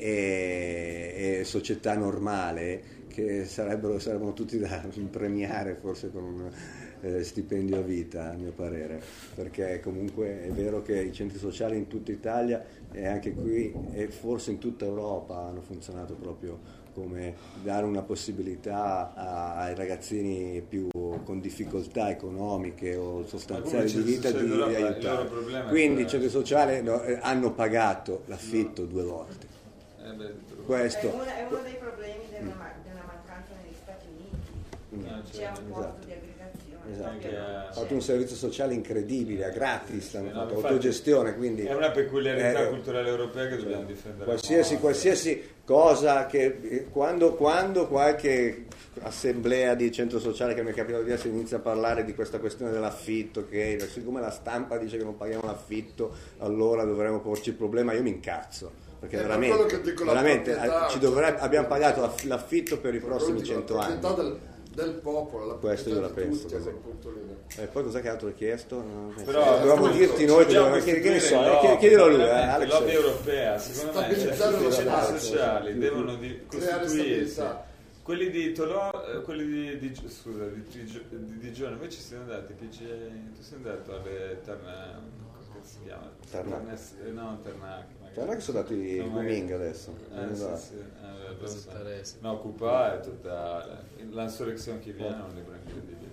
e- e società normale che sarebbero, sarebbero tutti da premiare forse con un eh, stipendio a vita, a mio parere, perché comunque è vero che i centri sociali in tutta Italia e anche qui e forse in tutta Europa hanno funzionato proprio come dare una possibilità a- ai ragazzini più con difficoltà economiche o sostanziali di vita di, di aiutare. Quindi i centri sociali no, eh, hanno pagato l'affitto due volte. Eh beh, Questo. È uno, è uno dei problemi della, ma- della mancanza negli Stati Uniti. no, C'è cioè, un posto esatto. di aggregazione. Esatto. proprio Che, non eh, Ha c'è. fatto un servizio sociale incredibile, a gratis, hanno no, fatto infatti, autogestione, quindi è una peculiarità eh, culturale europea che dobbiamo difendere. qualsiasi, qualsiasi cosa che eh, quando, quando qualche assemblea di centro sociale che mi è capitato di dire, si inizia a parlare di questa questione dell'affitto, che siccome la stampa dice che non paghiamo l'affitto allora dovremmo porci il problema, io mi incazzo perché Eh, per veramente, quello che dico, la veramente proprietà, eh, ci dovrebbe, cioè, abbiamo pagato l'aff- l'affitto per i Per prossimi quello dico, cento la anni. proprietà del, del popolo, la Questo io proprietà la di penso tutti, a così. quel punto lì, no? E poi cos'è che altro hai chiesto? No, Però, dovevamo appunto, dirti noi, dobbiamo dove- che, che ne so, costruire eh, lobby, chiedilo a lui, eh, veramente, Alex. lobby europea, secondo me, cioè, Stabilizzare tutti lo i centri Stato, sociali sì. devono di, Creare costituirsi. stabilità. Quelli di Tolò, eh, quelli di, di scusa, di, Trigio- di Digione, invece siamo andati, P G A, tu sei andato alle Terna, come si chiama? Tarnac. Ternes- eh, no, Ternac. Cioè, non è che sono andati No, i magari- booming adesso. Eh, sì, Esatto. sì, eh, lo so. Presentare, sì. No, Cupa è totale. L'insurrezione che viene è un libro incredibile.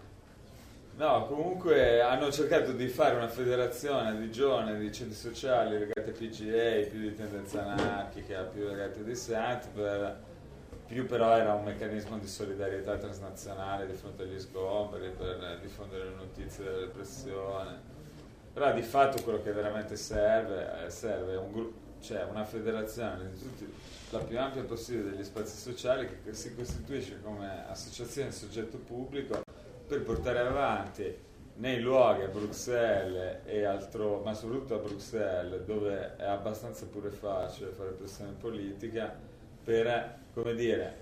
No, comunque hanno cercato di fare una federazione a Digione di centri sociali legati a P G A, più di tendenza anarchica, più legati a dissent, per, più però era un meccanismo di solidarietà transnazionale di fronte agli sgomberi, per diffondere le notizie della repressione. Però di fatto quello che veramente serve, eh, serve un gruppo, cioè una federazione di tutti, la più ampia possibile degli spazi sociali che si costituisce come associazione soggetto pubblico per portare avanti nei luoghi a Bruxelles e altro, ma soprattutto a Bruxelles, dove è abbastanza pure facile fare pressione politica, per, come dire,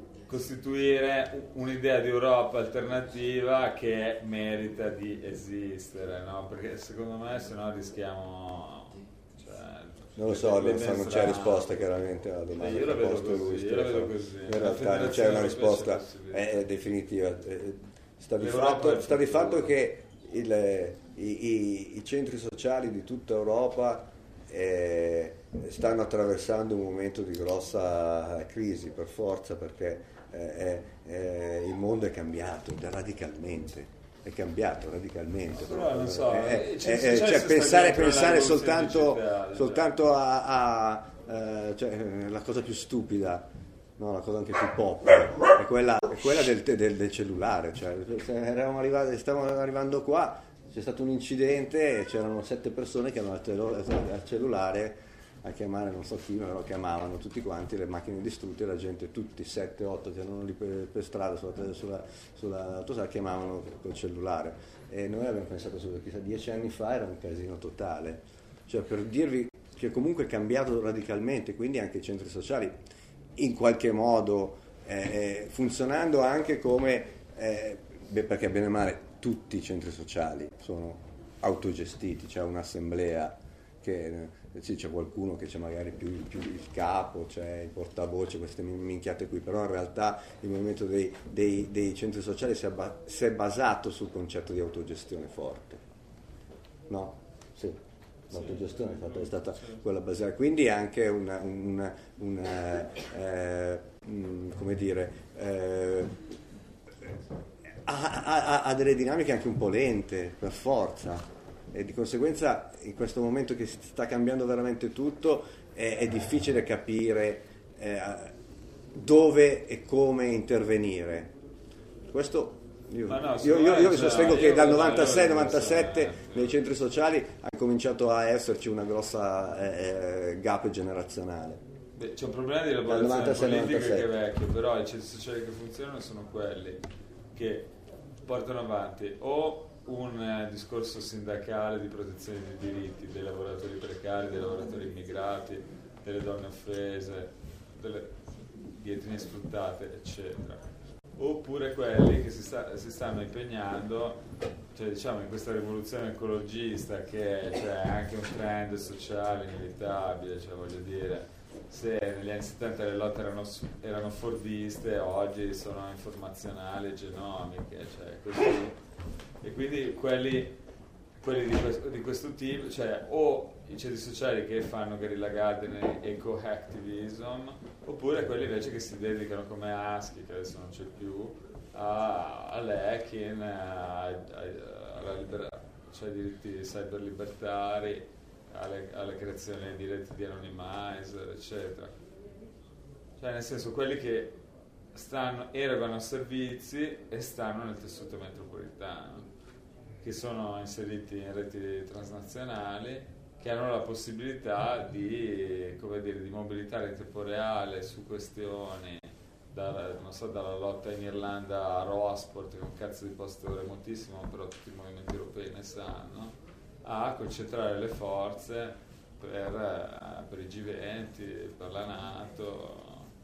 costituire un'idea di Europa alternativa che merita di esistere, no? Perché secondo me se no rischiamo... Cioè, Non lo so, le non, so, non c'è menstrali. risposta chiaramente alla domanda Eh, io che la ha vedo posto così, lui, io la vedo Stefano. così. In La realtà non c'è una federazione risposta europea c'è possibilità. è, è definitiva. Eh, Sta di, L'Europa è fatto, il sta di futuro. fatto che il- i, i- i centri sociali di tutta Europa eh, stanno attraversando un momento di grossa crisi per forza, perché eh, eh, il mondo è cambiato radicalmente. È cambiato radicalmente. Però proprio. non so, Eh, i eh, centri eh, sociali cioè, sono pensare, stati dentro la pensare rivoluzione soltanto, digitale, cioè. soltanto a, a eh, cioè, la cosa più stupida, no, la cosa anche più pop, è quella, è quella del, del- del cellulare. Cioè, eravamo arrivati, stavamo arrivando qua, c'è stato un incidente e c'erano sette persone che erano al, telo- al cellulare a chiamare non so chi, ma lo chiamavano tutti quanti, le macchine distrutte, la gente, tutti sette otto che erano lì per, per strada sulla, sulla, sull'autostrada, chiamavano col cellulare. E noi abbiamo pensato subito, chissà, dieci anni fa era un casino totale, cioè per dirvi che comunque è cambiato radicalmente, quindi anche i centri sociali in qualche modo eh, funzionando anche come, eh, beh, perché bene o male tutti i centri sociali sono autogestiti, c'è un'assemblea che sì, c'è qualcuno che c'è magari più, più il capo, c'è il portavoce, queste minchiate qui, però in realtà il movimento dei, dei, dei centri sociali si è, ba- si è basato sul concetto di autogestione forte, no? Sì, l'autogestione è, fatta, è stata quella basata, quindi anche una, una, una eh, mh, come dire, eh, ha, ha, ha delle dinamiche anche un po' lente, per forza. E di conseguenza in questo momento che si sta cambiando veramente tutto è, è difficile capire eh, dove e come intervenire. Questo io, no, io, io, io sostengo che dal novantasei novantasette nei centri sociali ha cominciato a esserci una grossa eh, gap generazionale. Beh, c'è un problema di elaborazione politica che è vecchio, però i centri sociali che funzionano sono quelli che portano avanti o un eh, discorso sindacale di protezione dei diritti dei lavoratori precari, dei lavoratori immigrati, delle donne offese, delle, di etnie sfruttate, eccetera. Oppure quelli che si, sta, si stanno impegnando, cioè diciamo in questa rivoluzione ecologista che c'è cioè, anche un trend sociale inevitabile, cioè voglio dire, se negli anni settanta le lotte erano, erano fordiste, oggi sono informazionali e genomiche, cioè così. E quindi quelli, quelli di, questo, di questo tipo, cioè o i centri sociali che fanno guerrilla gardening e eco-hacktivism, oppure quelli invece che si dedicano come ASCII, che adesso non c'è più, a, all'hacking, a, a, alla libera, cioè ai diritti cyberlibertari, alle, alle creazioni di reti di anonymizer, eccetera. Cioè nel senso quelli che stanno, erogano servizi e stanno nel tessuto metropolitano, che sono inseriti in reti transnazionali, che hanno la possibilità di, come dire, di mobilitare in tempo reale su questioni, da, non so, dalla lotta in Irlanda a Rossport, che è un cazzo di posto remotissimo, però tutti i movimenti europei ne sanno, a concentrare le forze per, per i G venti, per la NATO.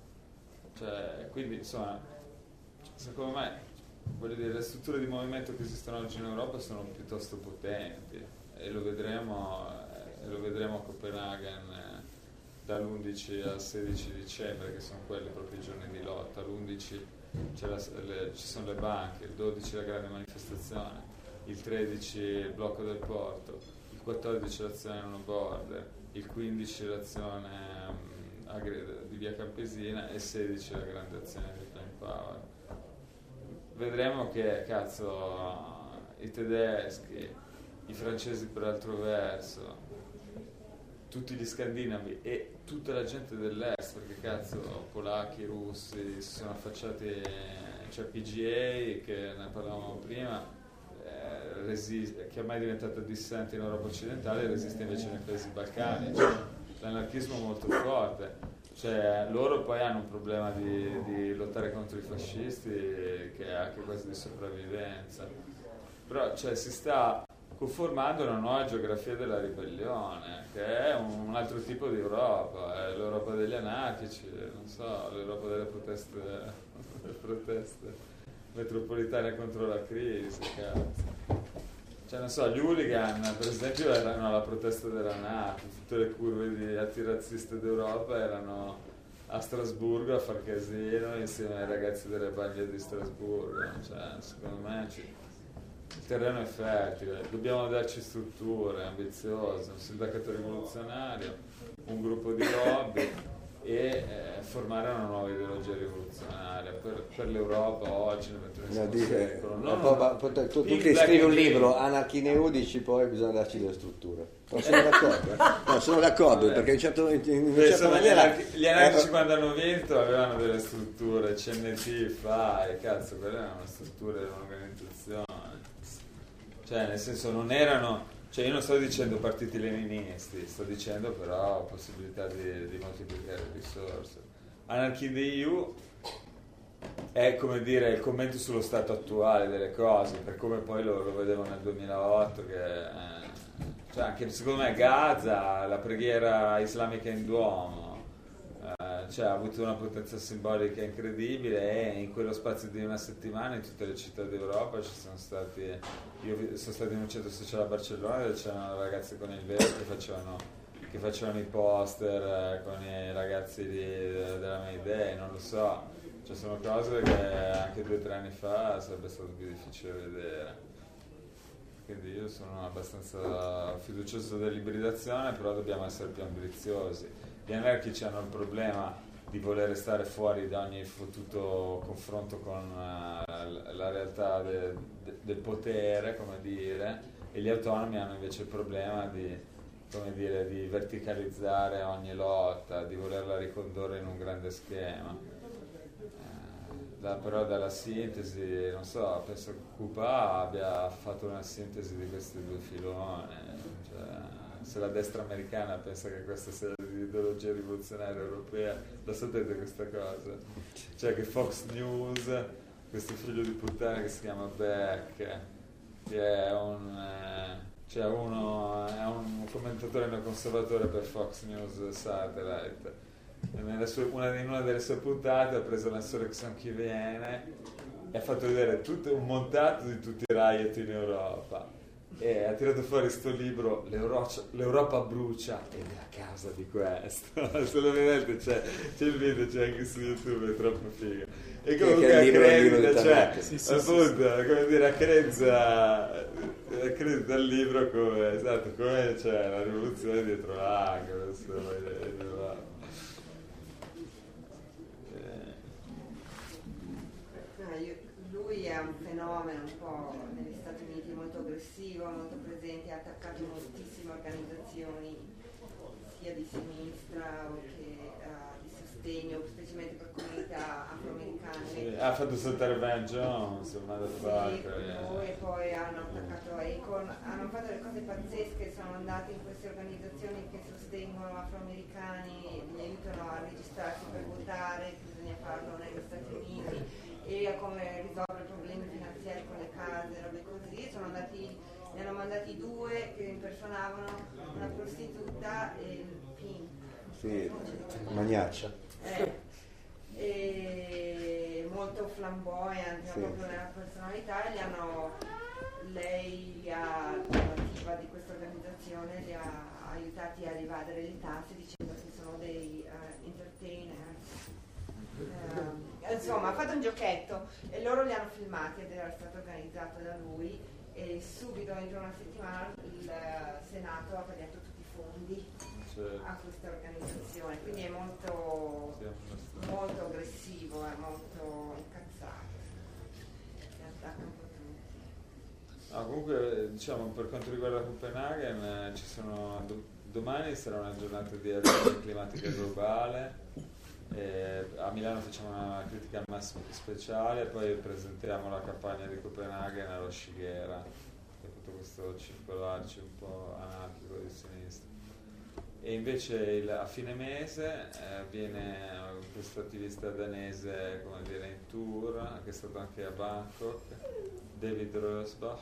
Cioè, quindi insomma, secondo me, voglio dire, le strutture di movimento che esistono oggi in Europa sono piuttosto potenti e lo vedremo, eh, lo vedremo a Copenaghen eh, dall'undici al sedici dicembre, che sono quelli proprio i giorni di lotta. L'undici c'è la, le, ci sono le banche, il dodici la grande manifestazione, il tredici il blocco del porto, il quattordici l'azione non border, il quindici l'azione di via Campesina e sedici la grande azione di Plain Power. Vedremo che cazzo i tedeschi, i francesi per altro verso, tutti gli scandinavi e tutta la gente dell'est, perché cazzo polacchi, russi si sono affacciati, cioè P G A che ne parlavamo prima, eh, resiste, che ormai è diventata dissente in Europa occidentale, resiste invece nei paesi balcanici. L'anarchismo molto forte, cioè loro poi hanno un problema di, di lottare contro i fascisti che è anche quasi di sopravvivenza, però cioè, si sta conformando una nuova geografia della ribellione, che è un, un altro tipo di Europa, è l'Europa degli anarchici, non so, l'Europa delle proteste, delle proteste metropolitane contro la crisi, cazzo. Cioè non so, gli hooligan per esempio erano alla protesta della NATO, tutte le curve di antirazziste d'Europa erano a Strasburgo a far casino insieme ai ragazzi delle bagne di Strasburgo, cioè secondo me ci, il terreno è fertile, dobbiamo darci strutture ambiziose, un sindacato rivoluzionario, un gruppo di lobby e eh, formare una nuova ideologia rivoluzionaria per, per l'Europa oggi nel ventunesimo secolo. No, no, no, tu, tu, tu che scrivi un libro, Anarchi Neo, dici poi bisogna darci delle strutture. No, sono d'accordo, eh? No, sono d'accordo perché in, certo, in, in Beh, certa maniera... Gli anarchici eh, quando hanno vinto avevano delle strutture, C N T, F A I, cazzo, quella era una struttura di un'organizzazione. Cioè, nel senso, non erano... Cioè, io non sto dicendo partiti leninisti, sto dicendo però possibilità di, di moltiplicare risorse. Anarchy the E U è, come dire, il commento sullo stato attuale delle cose, per come poi lo, lo vedevo nel duemilaotto, che... Eh, cioè, anche secondo me Gaza, la preghiera islamica in Duomo, eh, cioè, ha avuto una potenza simbolica incredibile e in quello spazio di una settimana in tutte le città d'Europa ci sono stati, io sono stato in un centro sociale a Barcellona dove c'erano ragazzi con il velo che facevano, che facevano i poster eh, con i ragazzi di, de, della Mayday, non lo so, cioè sono cose che anche due o tre anni fa sarebbe stato più difficile vedere. Quindi io sono abbastanza fiducioso dell'ibridazione, però dobbiamo essere più ambiziosi. Gli anarchici hanno il problema di voler stare fuori da ogni fottuto confronto con uh, la realtà de, de, del potere, come dire, e gli autonomi hanno invece il problema di, come dire, di verticalizzare ogni lotta, di volerla ricondurre in un grande schema. Eh, da, però dalla sintesi, non so, penso che Cuba abbia fatto una sintesi di questi due filoni. Cioè, se la destra americana pensa che questa sia l'ideologia rivoluzionaria europea, lo sapete questa cosa? Cioè che Fox News, questo figlio di puttana che si chiama Beck, che è un, eh, cioè uno, è un commentatore neoconservatore per Fox News Satellite, e nelle sue, una, in una delle sue puntate ha preso l'insurrection chi viene e ha fatto vedere tutto un montato di tutti i riot in Europa. E ha tirato fuori sto libro L'Europa, L'Europa brucia ed è a causa di questo. Se lo vedete c'è, c'è il video, c'è anche su YouTube, è troppo figo. E comunque accredita, cioè, sì, sì, appunto, sì, sì. Come dire, accredita, accredita il libro come, esatto, come c'è la rivoluzione dietro l'angolo. Lui è un fenomeno un po' negli Stati Uniti molto aggressivo, molto presente, ha attaccato moltissime organizzazioni sia di sinistra che uh, di sostegno, specialmente per comunità afroamericane. Sì, ha fatto saltare Van Jones, il motherfucker. Sì, e poi hanno attaccato Akon, hanno fatto delle cose pazzesche, sono andati in queste organizzazioni che sostengono afroamericani, li aiutano a registrarsi per votare, bisogna farlo negli Stati Uniti, e a come risolvere problemi finanziari con le case, robe così. Sono andati, ne hanno mandati due che impersonavano una prostituta e il Pink. Sì, Magnaccia. Eh, e molto flamboyant, sì, proprio nella personalità, e gli hanno, lei li ha, la nativa di questa organizzazione, li ha aiutati a evadere le tasse dicendo che sono dei uh, entertainer. Uh, insomma, ha fatto un giochetto e loro li hanno filmati ed era stato organizzato da lui, e subito entro una settimana il Senato ha tagliato tutti i fondi, certo, a questa organizzazione, quindi è molto, sì, molto aggressivo, è molto incazzato, si attacca un po' tutti. No, comunque, diciamo, per quanto riguarda Copenaghen, eh, ci sono do, domani sarà una giornata di azione climatica globale. Eh, a Milano facciamo una critica massima speciale, poi presentiamo la campagna di Copenaghen allo Scighera, che è tutto questo circolarci un po' anarchico di sinistra. E invece il, a fine mese eh, viene questo attivista danese, come dire, in tour, che è stato anche a Bangkok, David Rosbach,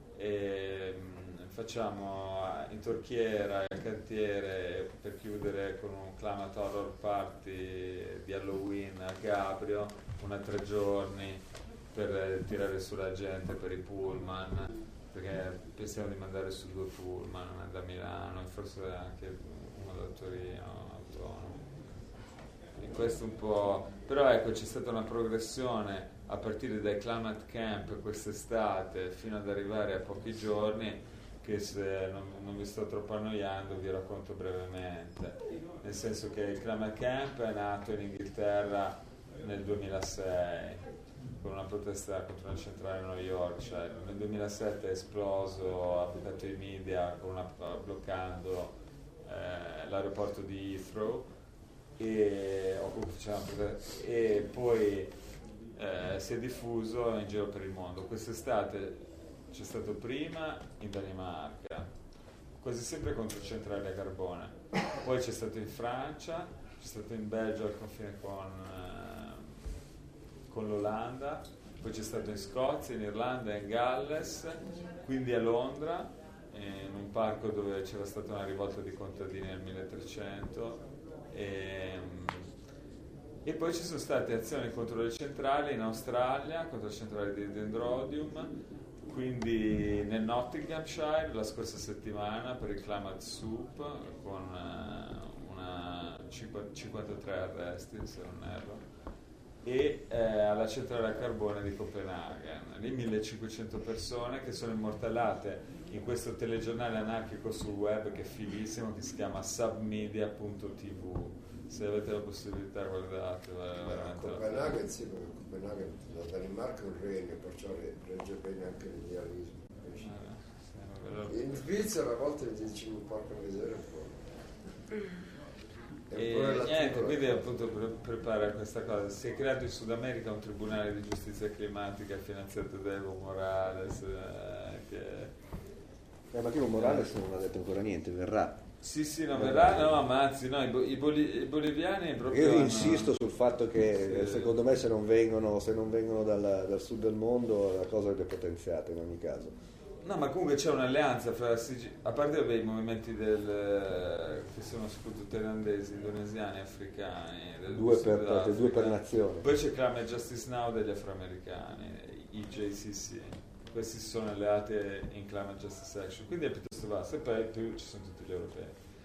e mh, facciamo in Torchiera il cantiere per chiudere con un Climate Horror Party di Halloween a Gabrio, una tre giorni per tirare su la gente per i pullman, perché pensiamo di mandare su due pullman da Milano e forse anche uno da Torino autonomo. E questo un po', però ecco, c'è stata una progressione a partire dai Climate Camp quest'estate fino ad arrivare a pochi giorni, che se non, non vi sto troppo annoiando vi racconto brevemente, nel senso che il Climate Camp è nato in Inghilterra nel duemilasei con una protesta contro una centrale a New York, cioè nel duemilasette è esploso, ha bloccato i media con una, bloccando eh, l'aeroporto di Heathrow, e, o comunque, e poi eh, si è diffuso in giro per il mondo. Quest'estate c'è stato prima in Danimarca, quasi sempre contro centrali a carbone, poi c'è stato in Francia, c'è stato in Belgio al confine con, eh, con l'Olanda, poi c'è stato in Scozia, in Irlanda e in Galles, quindi a Londra, in un parco dove c'era stata una rivolta di contadini nel milletrecento, e, e poi ci sono state azioni contro le centrali in Australia, contro le centrali di Dendrodium, quindi nel Nottinghamshire la scorsa settimana per il Climate Soup con uh, una cinquantatré arresti, se non erro, e eh, alla centrale a carbone di Copenaghen, lì millecinquecento persone che sono immortalate in questo telegiornale anarchico sul web che è fighissimo, che si chiama submedia punto tivù, se avete la possibilità guardate, vale veramente la pena. Copenaghen sì, perché Copenaghen la Danimarca è un regno, perciò regge bene anche l'idealismo. In Svizzera a volte ti dici un porco miseria un po'. E niente, quindi appunto pre- prepara questa cosa. Si è creato in Sud America un tribunale di giustizia climatica finanziato da Evo Morales eh, che... Eh, ma Evo Morales non ha detto ancora niente, verrà. Sì, sì, non verrà, no, ma anzi, no, i, bo- i, boli- i boliviani proprio Io hanno- insisto sul fatto che Sì. secondo me se non vengono, se non vengono dal, dal sud del mondo la cosa è depotenziata in ogni caso. No, ma comunque c'è un'alleanza fra C G, a parte vabbè, i movimenti del, che sono soprattutto thailandesi, indonesiani, africani, del Due Sud per, Africa. due per nazione. Poi c'è Climate Justice Now degli afroamericani, i J C C, questi si sono alleati in Climate Justice Action, quindi è piuttosto vasto, e poi più ci sono tutti gli europei.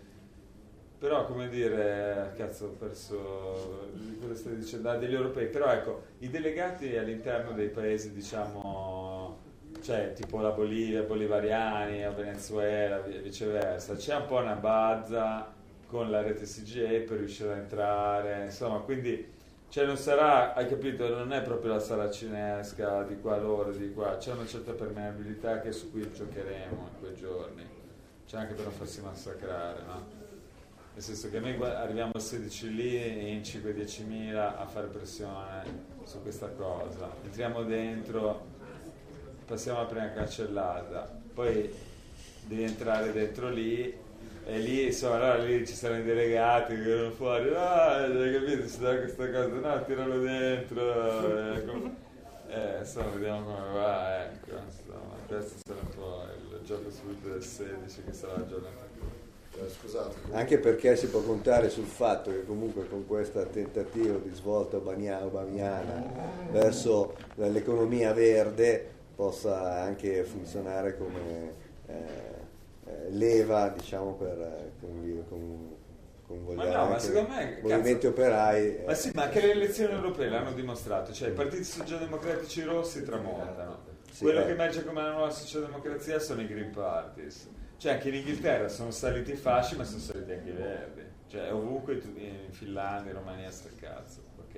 Però, come dire, cazzo, ho perso di cosa stai dicendo, ah, degli europei, però ecco, i delegati all'interno dei paesi, diciamo, cioè tipo la Bolivia, bolivariani o Venezuela, e viceversa, c'è un po' una bazza con la rete C G A per riuscire a entrare, insomma, quindi cioè non sarà, hai capito, non è proprio la saracinesca di qua loro, di qua, c'è una certa permeabilità che su cui giocheremo in quei giorni, c'è anche per non farsi massacrare, no? Nel senso che noi gua- arriviamo al sedici lì e in cinque dieci mila a fare pressione su questa cosa, entriamo dentro, passiamo la prima cancellata, poi devi entrare dentro lì e lì insomma allora lì ci sono i delegati che vengono fuori, ah, hai capito, ci dà questa cosa, no, tiralo dentro, eh, com- eh, insomma vediamo come va, ecco, insomma questo sarà un po' il gioco subito del sedici che sarà la giornata. Eh, Scusate, Anche perché si può contare sul fatto che comunque con questo tentativo di svolta obania- obamiana verso l'economia verde possa anche funzionare come eh, eh, leva, diciamo, per eh, con, con, convogliare Ma no, ma anche secondo me, movimenti cazzo, operai. eh. ma sì, ma anche le elezioni europee l'hanno dimostrato, cioè i partiti socialdemocratici rossi tramontano. Sì, Quello eh. che emerge come la nuova socialdemocrazia sono i Green Parties. Cioè anche in Inghilterra sono saliti i fasci, ma sono saliti anche i verdi. Cioè ovunque, tu- in Finlandia, in Romania, sta il cazzo. Ok.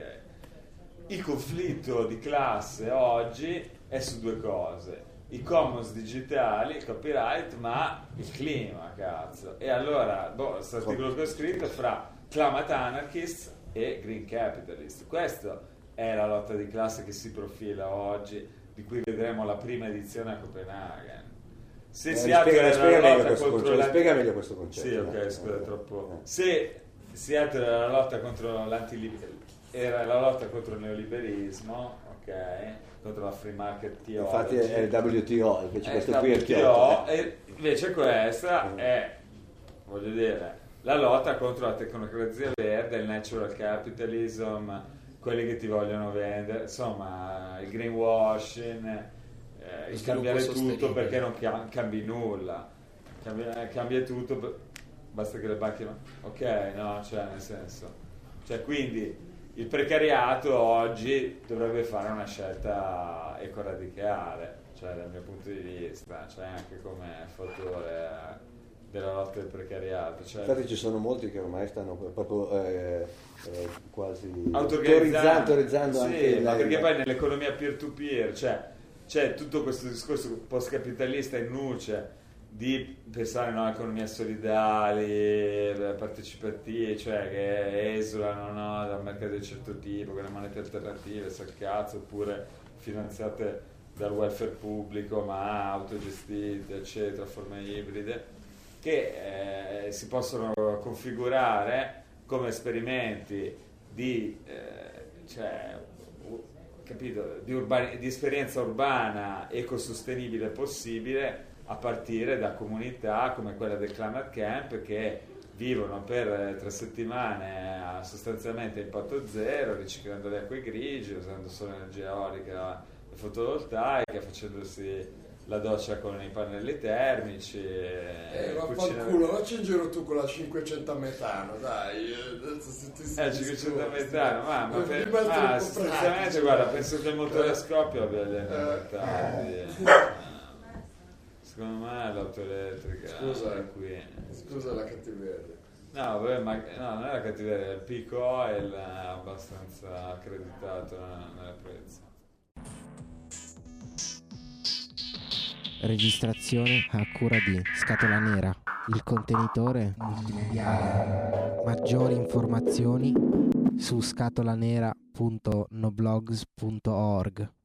Il conflitto di classe oggi è su due cose: i commons digitali, il copyright, ma il clima, cazzo. E allora, boh, questo articolo che ho scritto è fra climate anarchists e green capitalist. Questa è la lotta di classe che si profila oggi, di cui vedremo la prima edizione a Copenaghen. Se Eh, Seattle spiega- era spiega la meglio lotta questo contro concetto, la... spiega meglio questo concetto, Sì, ok, eh. scusa, troppo. Eh. Se Seattle era la lotta contro l'antiliberismo, era la lotta contro il neoliberismo, ok, contro la free market theology. Infatti è il W T O, invece È questo il qui è il W T O, Kyoto. e invece questa Mm. è, voglio dire, la lotta contro la tecnocrazia verde, il natural capitalism, quelli che ti vogliono vendere, insomma, il greenwashing, eh, il sviluppo cambiare tutto sostenibile. perché non cam- cambi nulla, cambia, cambia tutto, per- basta che le banche... no- Ok, no, cioè nel senso... Cioè quindi il precariato oggi dovrebbe fare una scelta ecoradicale, cioè dal mio punto di vista, cioè anche come fattore della lotta del precariato. Cioè, Infatti ci sono molti che ormai stanno proprio eh, eh, quasi autorizzando, autorizzando sì, anche ma la- perché poi nell'economia peer-to-peer cioè, c'è tutto questo discorso post-capitalista in nuce di pensare no, all'economia solidale, partecipativa, cioè che esulano no, dal mercato di un certo tipo, con le monete alternative, sa cazzo, oppure finanziate dal welfare pubblico ma autogestite, eccetera, forme ibride, che eh, si possono configurare come esperimenti di, eh, cioè, u- capito, di, urbani- di esperienza urbana ecosostenibile possibile a partire da comunità come quella del Climate Camp che vivono per eh, tre settimane a, sostanzialmente a impatto zero, riciclando le acque grigie, usando solo energia eolica e fotovoltaica, facendosi la doccia con i pannelli termici, Eh, ma cucinare- fa culo, facci in giro tu con la cinquecento a metano, dai. eh, Adesso se ti Eh, cinquecento a metano, ma, ma, Eh, per, mi metto ma un po' sostanzialmente pratici. guarda, penso che il motore a Eh. scoppio abbia gli anni Eh. ottanta. Secondo me l'auto elettrica Scusa, è qui. Scusa la cattiveria. No, vabbè, ma no, non è la cattiveria, il Pico è il- abbastanza accreditato nella, nella proiezione. Registrazione a cura di Scatola Nera, il contenitore multimediale. Maggiori informazioni su scatolanera punto noblogs punto org.